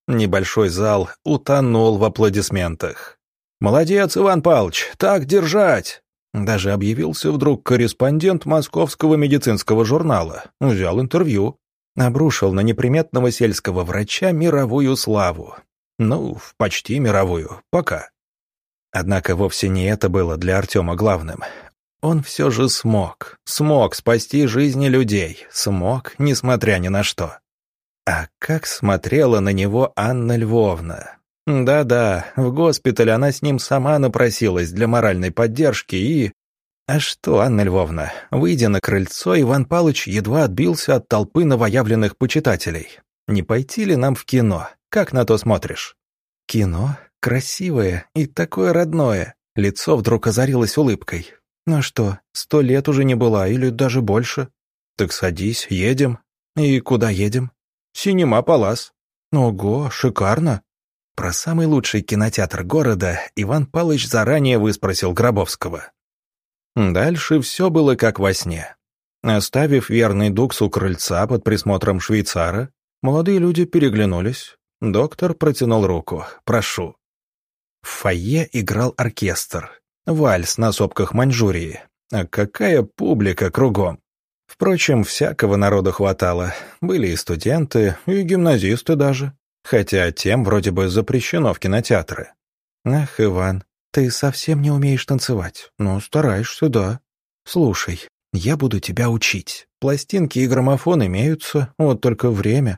Небольшой зал утонул в аплодисментах. «Молодец, Иван Павлович, так держать!» Даже объявился вдруг корреспондент московского медицинского журнала. Взял интервью. Обрушил на неприметного сельского врача мировую славу. Ну, почти мировую, пока. Однако вовсе не это было для Артема главным. Он все же смог, смог спасти жизни людей, смог, несмотря ни на что. А как смотрела на него Анна Львовна. Да-да, в госпиталь она с ним сама напросилась для моральной поддержки и... А что, Анна Львовна, выйдя на крыльцо, Иван Павлович едва отбился от толпы новоявленных почитателей. Не пойти ли нам в кино? Как на то смотришь? Кино? Красивое и такое родное. Лицо вдруг озарилось улыбкой. Ну что, сто лет уже не была или даже больше? Так садись, едем. И куда едем? Синема Палас. Ого, шикарно. Про самый лучший кинотеатр города Иван Павлович заранее выспросил Гробовского. Дальше все было как во сне. Оставив верный дукс у крыльца под присмотром швейцара, молодые люди переглянулись. Доктор протянул руку. «Прошу». В фойе играл оркестр. Вальс на сопках Маньчжурии. А какая публика кругом! Впрочем, всякого народу хватало. Были и студенты, и гимназисты даже. Хотя тем вроде бы запрещено в кинотеатры. Ах, Иван, ты совсем не умеешь танцевать. Ну, стараешься, да. Слушай, я буду тебя учить. Пластинки и граммофон имеются, вот только время.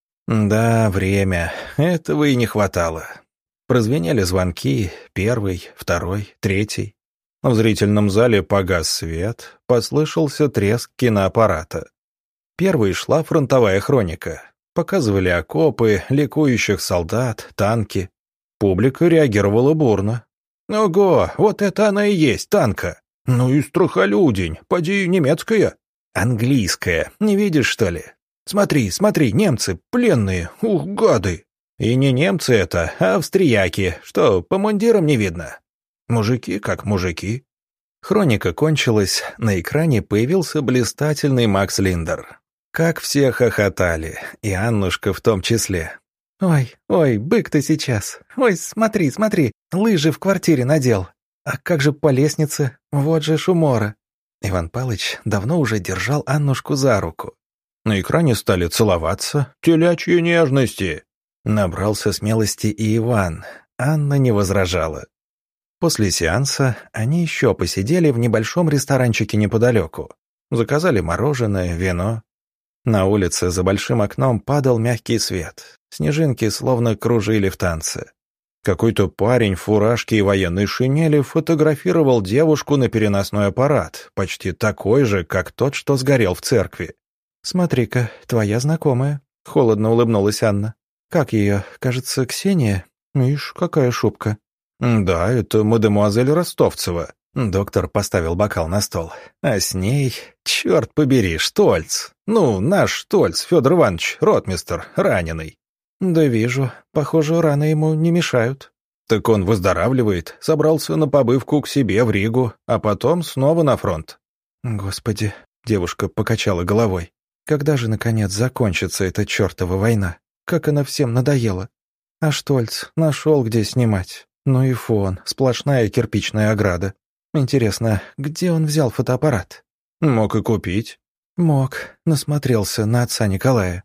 Да, время. Этого и не хватало. Прозвенели звонки, первый, второй, третий. В зрительном зале погас свет, послышался треск киноаппарата. Первой шла фронтовая хроника. Показывали окопы, ликующих солдат, танки. Публика реагировала бурно. «Ого, вот это она и есть, танка! Ну и страхолюдень, поди немецкая!» «Английская, не видишь, что ли? Смотри, смотри, немцы, пленные, ух, гады!» «И не немцы это, а австрияки, что, по мундирам не видно?» «Мужики как мужики». Хроника кончилась, на экране появился блистательный Макс Линдер. Как все хохотали, и Аннушка в том числе. «Ой, ой, бык ты сейчас. Ой, смотри, смотри, лыжи в квартире надел. А как же по лестнице? Вот же шумора». Иван Павлович давно уже держал Аннушку за руку. На экране стали целоваться. «Телячьи нежности!» Набрался смелости и Иван. Анна не возражала. После сеанса они еще посидели в небольшом ресторанчике неподалеку. Заказали мороженое, вино. На улице за большим окном падал мягкий свет. Снежинки словно кружили в танце. Какой-то парень в фуражке и военной шинели фотографировал девушку на переносной аппарат, почти такой же, как тот, что сгорел в церкви. «Смотри-ка, твоя знакомая», — холодно улыбнулась Анна. «Как ее? Кажется, Ксения? Ишь, какая шубка». «Да, это мадемуазель Ростовцева». Доктор поставил бокал на стол. «А с ней, черт побери, Штольц. Ну, наш Штольц, Федор Иванович, ротмистр, раненый». «Да вижу. Похоже, раны ему не мешают». «Так он выздоравливает, собрался на побывку к себе в Ригу, а потом снова на фронт». «Господи», — девушка покачала головой, «когда же, наконец, закончится эта чертова война? Как она всем надоела. А Штольц нашел, где снимать. Ну и фон, сплошная кирпичная ограда. Интересно, где он взял фотоаппарат?» «Мог и купить». «Мог. Насмотрелся на отца Николая».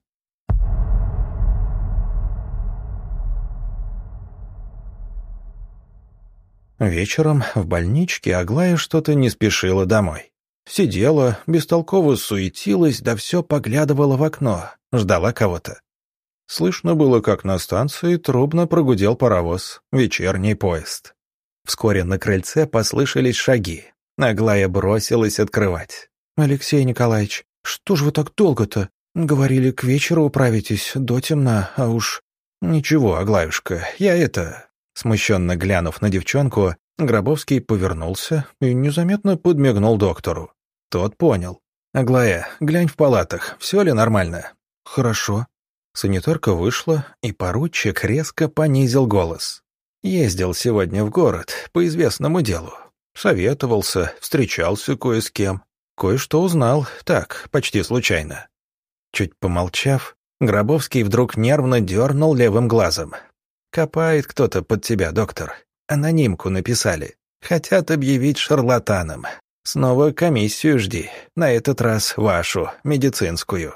Вечером в больничке Аглая что-то не спешила домой. Сидела, бестолково суетилась, да все поглядывала в окно, ждала кого-то. Слышно было, как на станции трубно прогудел паровоз, вечерний поезд. Вскоре на крыльце послышались шаги. Аглая бросилась открывать. «Алексей Николаевич, что ж вы так долго-то? Говорили, к вечеру управитесь, до темна, а уж...» «Ничего, Аглаюшка, я это...» Смущенно глянув на девчонку, Гробовский повернулся и незаметно подмигнул доктору. Тот понял. «Аглая, глянь в палатах, все ли нормально?» «Хорошо». Санитарка вышла, и поручик резко понизил голос. «Ездил сегодня в город по известному делу. Советовался, встречался кое с кем. Кое-что узнал, так, почти случайно». Чуть помолчав, Гробовский вдруг нервно дернул левым глазом. «Копает кто-то под тебя, доктор. Анонимку написали. Хотят объявить шарлатаном. Снова комиссию жди. На этот раз вашу, медицинскую».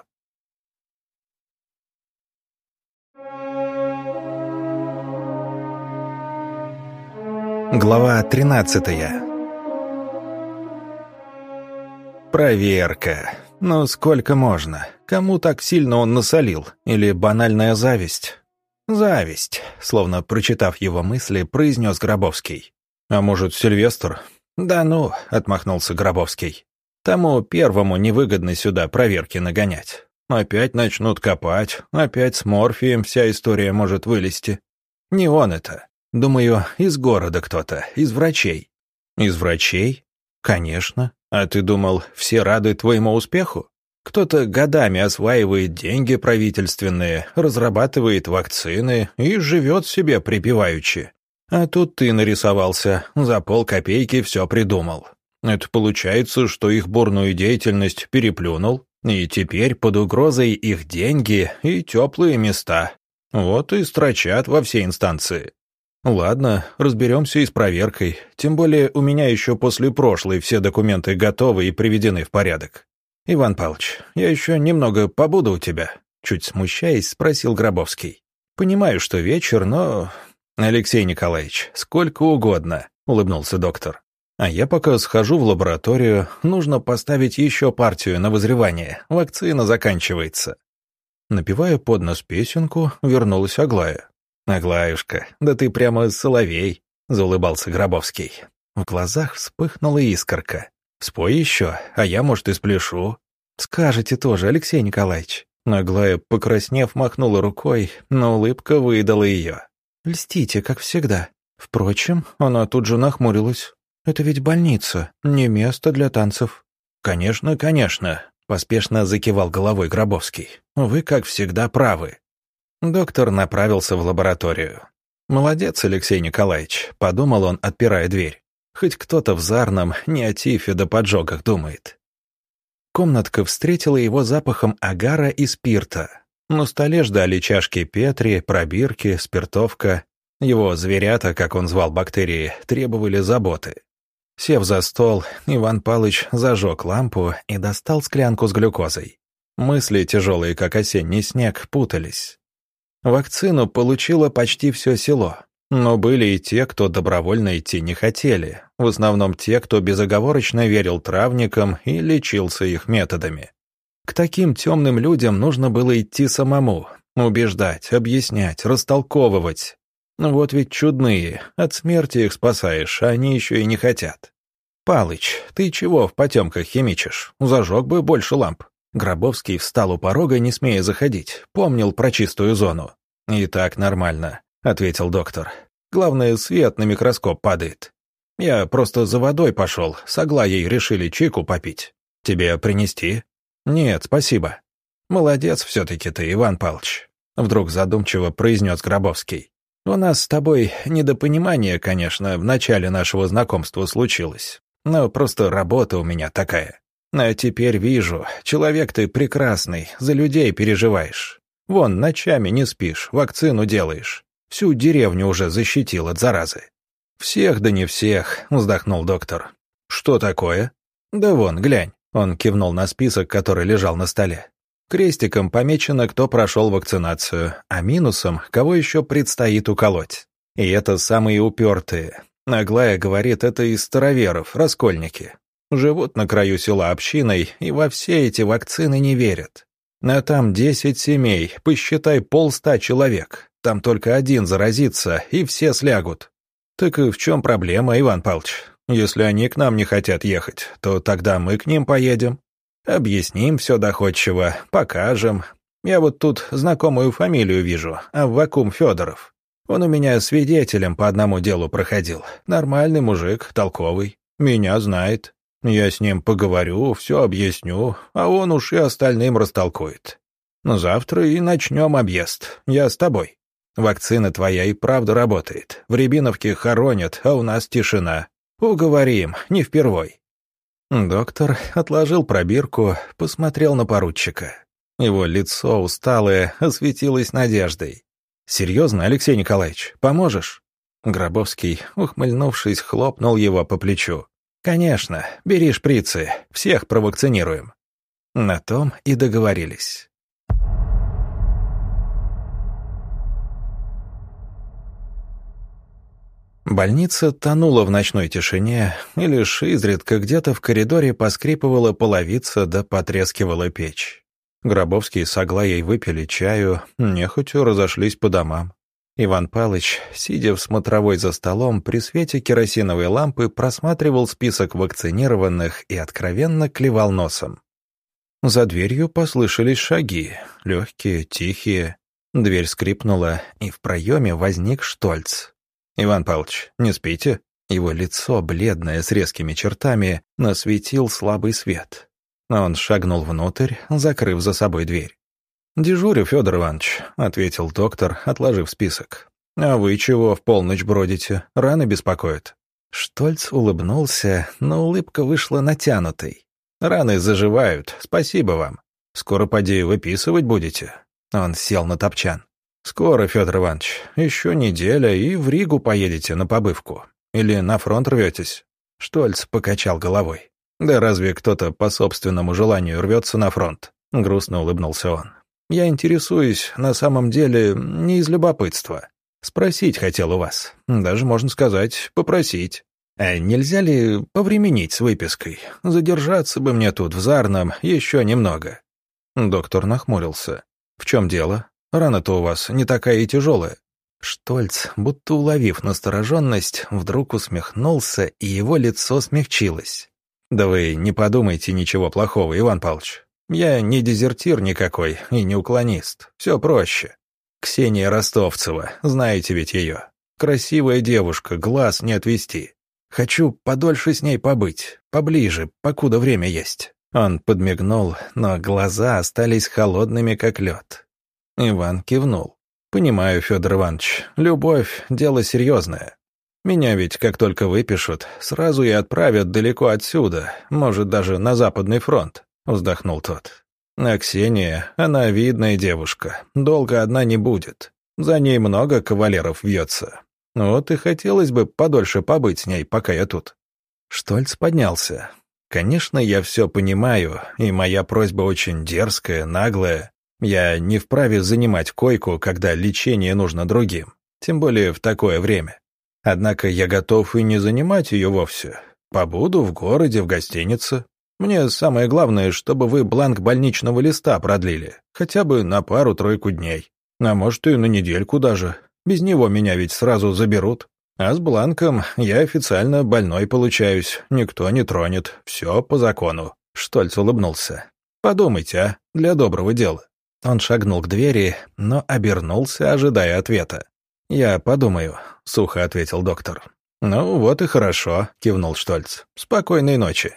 Глава тринадцатая. Проверка. Ну, сколько можно? Кому так сильно он насолил? Или банальная зависть? Зависть, словно прочитав его мысли, произнес Гробовский. А может, Сильвестр? Да ну, отмахнулся Гробовский. Тому первому невыгодно сюда проверки нагонять. Опять начнут копать, опять с морфием вся история может вылезти. Не он это. Думаю, из города кто-то, из врачей. Из врачей? Конечно. А ты думал, все рады твоему успеху? Кто-то годами осваивает деньги правительственные, разрабатывает вакцины и живет себе припеваючи. А тут ты нарисовался, за полкопейки все придумал. Это получается, что их бурную деятельность переплюнул, и теперь под угрозой их деньги и теплые места. Вот и строчат во все инстанции. Ладно, разберемся и с проверкой, тем более у меня еще после прошлой все документы готовы и приведены в порядок. Иван Павлович, я еще немного побуду у тебя, чуть смущаясь, спросил Гробовский. Понимаю, что вечер, но... Алексей Николаевич, сколько угодно, улыбнулся доктор. А я пока схожу в лабораторию, нужно поставить еще партию на вызревание, вакцина заканчивается. Напевая под нос песенку, вернулась Аглая. «Аглаюшка, да ты прямо соловей», — заулыбался Гробовский. В глазах вспыхнула искорка. «Спой еще, а я, может, и спляшу». «Скажете тоже, Алексей Николаевич». Аглая, покраснев, махнула рукой, но улыбка выдала ее. «Льстите, как всегда». Впрочем, она тут же нахмурилась. «Это ведь больница, не место для танцев». «Конечно, конечно», — поспешно закивал головой Гробовский. «Вы, как всегда, правы». Доктор направился в лабораторию. «Молодец, Алексей Николаевич», — подумал он, отпирая дверь. «Хоть кто-то в Зарном не о тифе да поджогах думает». Комнатка встретила его запахом агара и спирта. На столе ждали чашки Петри, пробирки, спиртовка. Его зверята, как он звал бактерии, требовали заботы. Сев за стол, Иван Палыч зажег лампу и достал склянку с глюкозой. Мысли, тяжелые как осенний снег, путались. Вакцину получило почти все село, но были и те, кто добровольно идти не хотели, в основном те, кто безоговорочно верил травникам и лечился их методами. К таким темным людям нужно было идти самому, убеждать, объяснять, растолковывать. Вот ведь чудные, от смерти их спасаешь, а они еще и не хотят. «Палыч, ты чего в потемках химичишь? Зажег бы больше ламп». Гробовский встал у порога, не смея заходить, помнил про чистую зону. «И так нормально», — ответил доктор. «Главное, свет на микроскоп падает. Я просто за водой пошел, с Аглаей решили чайку попить. Тебе принести?» «Нет, спасибо». «Молодец все-таки ты, Иван Павлович», — вдруг задумчиво произнес Гробовский. «У нас с тобой недопонимание, конечно, в начале нашего знакомства случилось, но просто работа у меня такая. А теперь вижу, человек ты прекрасный, за людей переживаешь. Вон, ночами не спишь, вакцину делаешь. Всю деревню уже защитил от заразы». «Всех да не всех», — вздохнул доктор. «Что такое?» «Да вон, глянь», — он кивнул на список, который лежал на столе. Крестиком помечено, кто прошел вакцинацию, а минусом, кого еще предстоит уколоть. И это самые упертые. Аглая говорит, это из староверов, раскольники. Живут на краю села общиной и во все эти вакцины не верят. А там десять семей, посчитай полста человек. Там только один заразится, и все слягут. Так и в чем проблема, Иван Павлович? Если они к нам не хотят ехать, то тогда мы к ним поедем. Объясним все доходчиво, покажем. Я вот тут знакомую фамилию вижу, Аввакум Федоров. Он у меня свидетелем по одному делу проходил. Нормальный мужик, толковый. Меня знает. Я с ним поговорю, все объясню, а он уж и остальным растолкует. Но завтра и начнем объезд. Я с тобой. Вакцина твоя и правда работает. В Рябиновке хоронят, а у нас тишина. Уговорим, не впервой». Доктор отложил пробирку, посмотрел на поручика. Его лицо, усталое, осветилось надеждой. «Серьезно, Алексей Николаевич, поможешь?» Гробовский, ухмыльнувшись, хлопнул его по плечу. «Конечно, бери шприцы, всех провакцинируем». На том и договорились. Больница тонула в ночной тишине, и лишь изредка где-то в коридоре поскрипывала половица да потрескивала печь. Гробовский с Аглаей выпили чаю, нехотя разошлись по домам. Иван Палыч, сидя в смотровой за столом, при свете керосиновой лампы просматривал список вакцинированных и откровенно клевал носом. За дверью послышались шаги, легкие, тихие. Дверь скрипнула, и в проеме возник Штольц. «Иван Павлович, не спите?» Его лицо, бледное, с резкими чертами, насветил слабый свет. Он шагнул внутрь, закрыв за собой дверь. «Дежурю, Федор Иванович», — ответил доктор, отложив список. «А вы чего в полночь бродите? Раны беспокоят?» Штольц улыбнулся, но улыбка вышла натянутой. «Раны заживают, спасибо вам. Скоро, поди, выписывать будете?» Он сел на топчан. «Скоро, Федор Иванович, еще неделя, и в Ригу поедете на побывку. Или на фронт рветесь?» Штольц покачал головой. «Да разве кто-то по собственному желанию рвется на фронт?» Грустно улыбнулся он. «Я интересуюсь, на самом деле, не из любопытства. Спросить хотел у вас. Даже, можно сказать, попросить. А нельзя ли повременить с выпиской? Задержаться бы мне тут, в Зарном, еще немного». Доктор нахмурился. «В чем дело? Рана-то у вас не такая и тяжелая». Штольц, будто уловив настороженность, вдруг усмехнулся, и его лицо смягчилось. «Да вы не подумайте ничего плохого, Иван Павлович. Я не дезертир никакой и не уклонист. Все проще. Ксения Ростовцева, знаете ведь ее. Красивая девушка, глаз не отвести. Хочу подольше с ней побыть, поближе, покуда время есть». Он подмигнул, но глаза остались холодными, как лед. Иван кивнул. «Понимаю, Федор Иванович, любовь — дело серьезное. Меня ведь, как только выпишут, сразу и отправят далеко отсюда, может, даже на Западный фронт», — вздохнул тот. «А Ксения, она видная девушка, долго одна не будет. За ней много кавалеров вьется. Вот и хотелось бы подольше побыть с ней, пока я тут». Штольц поднялся. «Конечно, я все понимаю, и моя просьба очень дерзкая, наглая. Я не вправе занимать койку, когда лечение нужно другим, тем более в такое время. Однако я готов и не занимать ее вовсе. Побуду в городе, в гостинице. Мне самое главное, чтобы вы бланк больничного листа продлили, хотя бы на пару-тройку дней. А может, и на недельку даже. Без него меня ведь сразу заберут. А с бланком я официально больной получаюсь, никто не тронет, все по закону». Штольц улыбнулся. «Подумайте, а, для доброго дела». Он шагнул к двери, но обернулся, ожидая ответа. «Я подумаю», — сухо ответил доктор. «Ну вот и хорошо», — кивнул Штольц. «Спокойной ночи».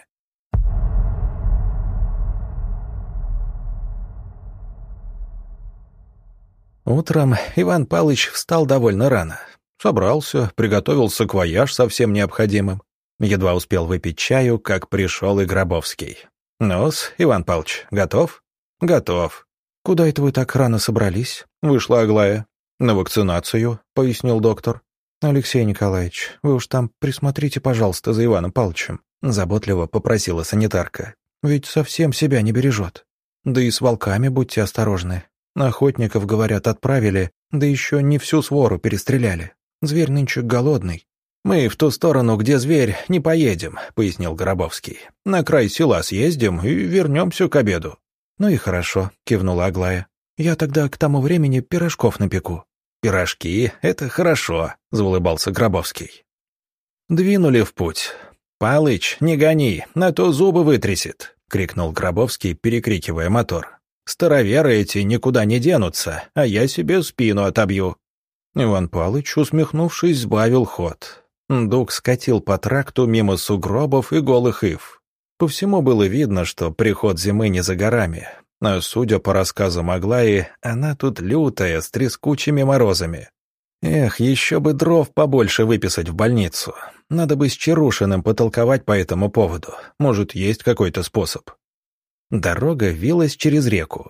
Утром Иван Палыч встал довольно рано. Собрался, приготовил саквояж со всем необходимым. Едва успел выпить чаю, как пришел и Гробовский. «Ну-с, Иван Павлович, готов?» «Готов». «Куда это вы так рано собрались?» — вышла Аглая. «На вакцинацию», — пояснил доктор. «Алексей Николаевич, вы уж там присмотрите, пожалуйста, за Иваном Павловичем», — заботливо попросила санитарка. «Ведь совсем себя не бережет. Да и с волками будьте осторожны. Охотников, говорят, отправили, да еще не всю свору перестреляли. Зверь нынче голодный». «Мы в ту сторону, где зверь, не поедем», — пояснил Гробовский. «На край села съездим и вернемся к обеду». «Ну и хорошо», — кивнула Аглая. «Я тогда к тому времени пирожков напеку». «Пирожки — это хорошо», — заулыбался Гробовский. Двинули в путь. «Палыч, не гони, на то зубы вытрясет», — крикнул Гробовский, перекрикивая мотор. «Староверы эти никуда не денутся, а я себе спину отобью». Иван Палыч, усмехнувшись, сбавил ход. Дуг скатил по тракту мимо сугробов и голых ив. По всему было видно, что приход зимы не за горами, а, судя по рассказам Аглаи, она тут лютая, с трескучими морозами. Эх, еще бы дров побольше выписать в больницу. Надо бы с Чарушиным потолковать по этому поводу. Может, есть какой-то способ. Дорога вилась через реку.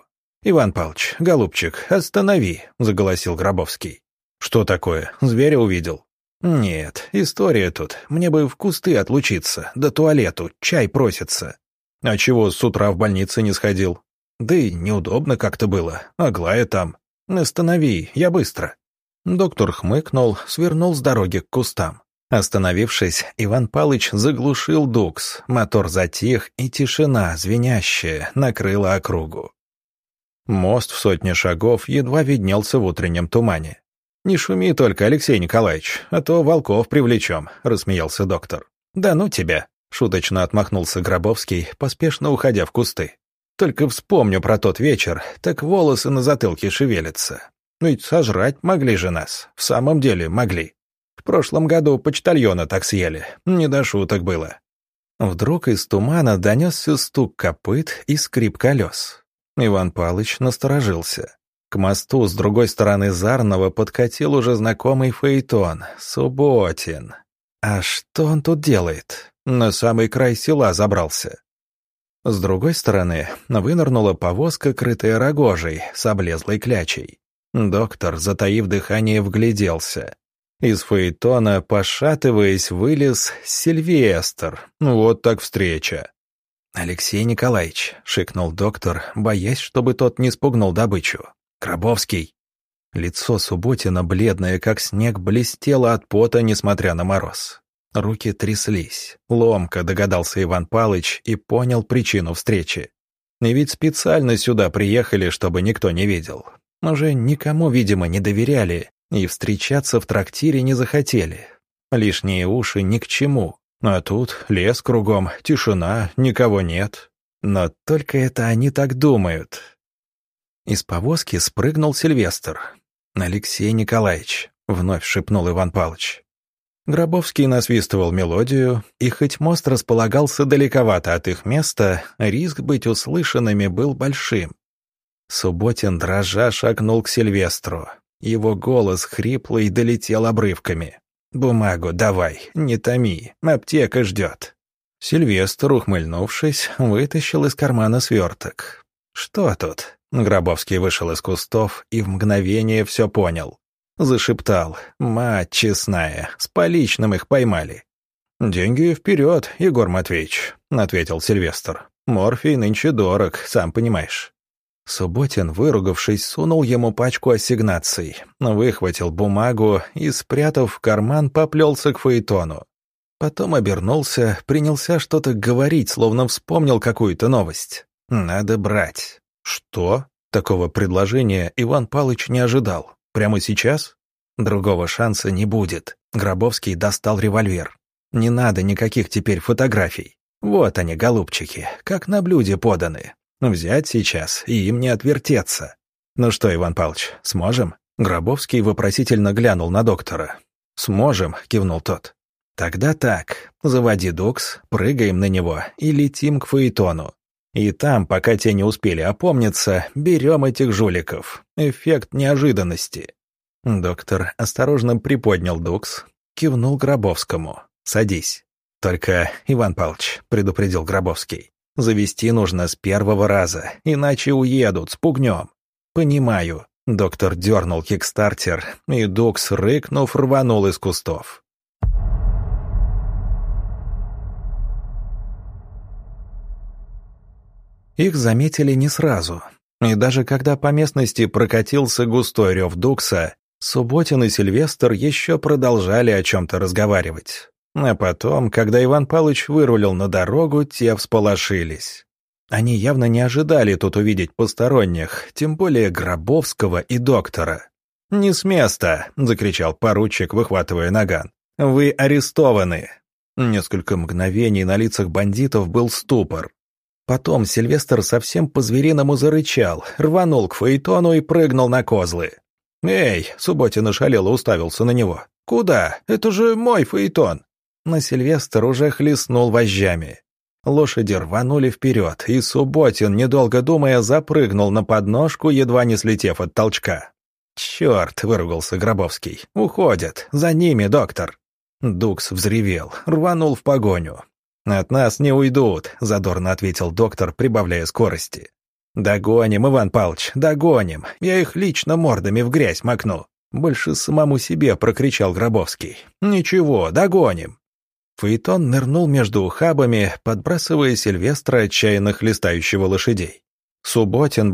«Иван Павлович, голубчик, останови», — заголосил Гробовский. «Что такое? Зверя увидел?» «Нет, история тут. Мне бы в кусты отлучиться, до туалету, чай просится». «А чего с утра в больнице не сходил?» «Да и неудобно как-то было. Аглая там». «Останови, я быстро». Доктор хмыкнул, свернул с дороги к кустам. Остановившись, Иван Палыч заглушил дукс, мотор затих, и тишина, звенящая, накрыла округу. Мост в сотне шагов едва виднелся в утреннем тумане. «Не шуми только, Алексей Николаевич, а то волков привлечем», — рассмеялся доктор. «Да ну тебя», — шуточно отмахнулся Гробовский, поспешно уходя в кусты. «Только вспомню про тот вечер, так волосы на затылке шевелятся. Ведь сожрать могли же нас, в самом деле могли. В прошлом году почтальона так съели, не до шуток было». Вдруг из тумана донесся стук копыт и скрип колес. Иван Палыч насторожился. К мосту с другой стороны Зарного подкатил уже знакомый фаэтон — Субботин. А что он тут делает? На самый край села забрался. С другой стороны вынырнула повозка, крытая рогожей, с облезлой клячей. Доктор, затаив дыхание, вгляделся. Из фаэтона, пошатываясь, вылез Сильвестр. Вот так встреча. «Алексей Николаевич», — шикнул доктор, боясь, чтобы тот не спугнул добычу. «Гробовский». Лицо Субботина, бледное как снег, блестело от пота, несмотря на мороз. Руки тряслись. Ломко догадался Иван Палыч и понял причину встречи. И ведь специально сюда приехали, чтобы никто не видел. Уже никому, видимо, не доверяли и встречаться в трактире не захотели. Лишние уши ни к чему. А тут лес кругом, тишина, никого нет. Но только это они так думают. Из повозки спрыгнул Сильвестр. «Алексей Николаевич», — вновь шепнул Иван Павлович. Гробовский насвистывал мелодию, и хоть мост располагался далековато от их места, риск быть услышанными был большим. Субботин дрожа шагнул к Сильвестру. Его голос хриплый долетел обрывками. «Бумагу давай, не томи, аптека ждет». Сильвестр, ухмыльнувшись, вытащил из кармана сверток. «Что тут?» Гробовский вышел из кустов и в мгновение все понял. Зашептал: «Мать честная, с поличным их поймали». «Деньги вперед, Егор Матвеевич», — ответил Сильвестр. «Морфий нынче дорог, сам понимаешь». Субботин, выругавшись, сунул ему пачку ассигнаций, выхватил бумагу и, спрятав в карман, поплелся к фаэтону. Потом обернулся, принялся что-то говорить, словно вспомнил какую-то новость. «Надо брать». «Что?» Такого предложения Иван Палыч не ожидал. «Прямо сейчас?» Другого шанса не будет. Гробовский достал револьвер. «Не надо никаких теперь фотографий. Вот они, голубчики, как на блюде поданы. Взять сейчас и им не отвертеться». «Ну что, Иван Павлович, сможем?» Гробовский вопросительно глянул на доктора. «Сможем», — кивнул тот. «Тогда так, заводи дукс, прыгаем на него и летим к фаэтону. И там, пока те не успели опомниться, берем этих жуликов. Эффект неожиданности». Доктор осторожно приподнял дукс, кивнул Гробовскому. «Садись». «Только, Иван Павлович», — предупредил Гробовский, — «завести нужно с первого раза, иначе уедут, спугнем». «Понимаю». Доктор дернул кикстартер, и дукс, рыкнув, рванул из кустов. Их заметили не сразу. И даже когда по местности прокатился густой рев дукса, Субботин и Сильвестр еще продолжали о чем-то разговаривать. А потом, когда Иван Павлович вырулил на дорогу, те всполошились. Они явно не ожидали тут увидеть посторонних, тем более Гробовского и доктора. «Не с места!» — закричал поручик, выхватывая наган. «Вы арестованы!» Несколько мгновений на лицах бандитов был ступор. Потом Сильвестр совсем по-звериному зарычал, рванул к фаэтону и прыгнул на козлы. «Эй!» — Субботин ошалело уставился на него. «Куда? Это же мой фаэтон!» Но Сильвестр уже хлестнул вожжами. Лошади рванули вперед, и Субботин, недолго думая, запрыгнул на подножку, едва не слетев от толчка. «Черт!» — выругался Гробовский. «Уходят! За ними, доктор!» Дукс взревел, рванул в погоню. «От нас не уйдут», — задорно ответил доктор, прибавляя скорости. «Догоним, Иван Павлович, догоним. Я их лично мордами в грязь макну». Больше самому себе прокричал Гробовский. «Ничего, догоним». Фаэтон нырнул между ухабами, подбрасывая Сильвестра отчаянно хлестающего лошадей. Субботин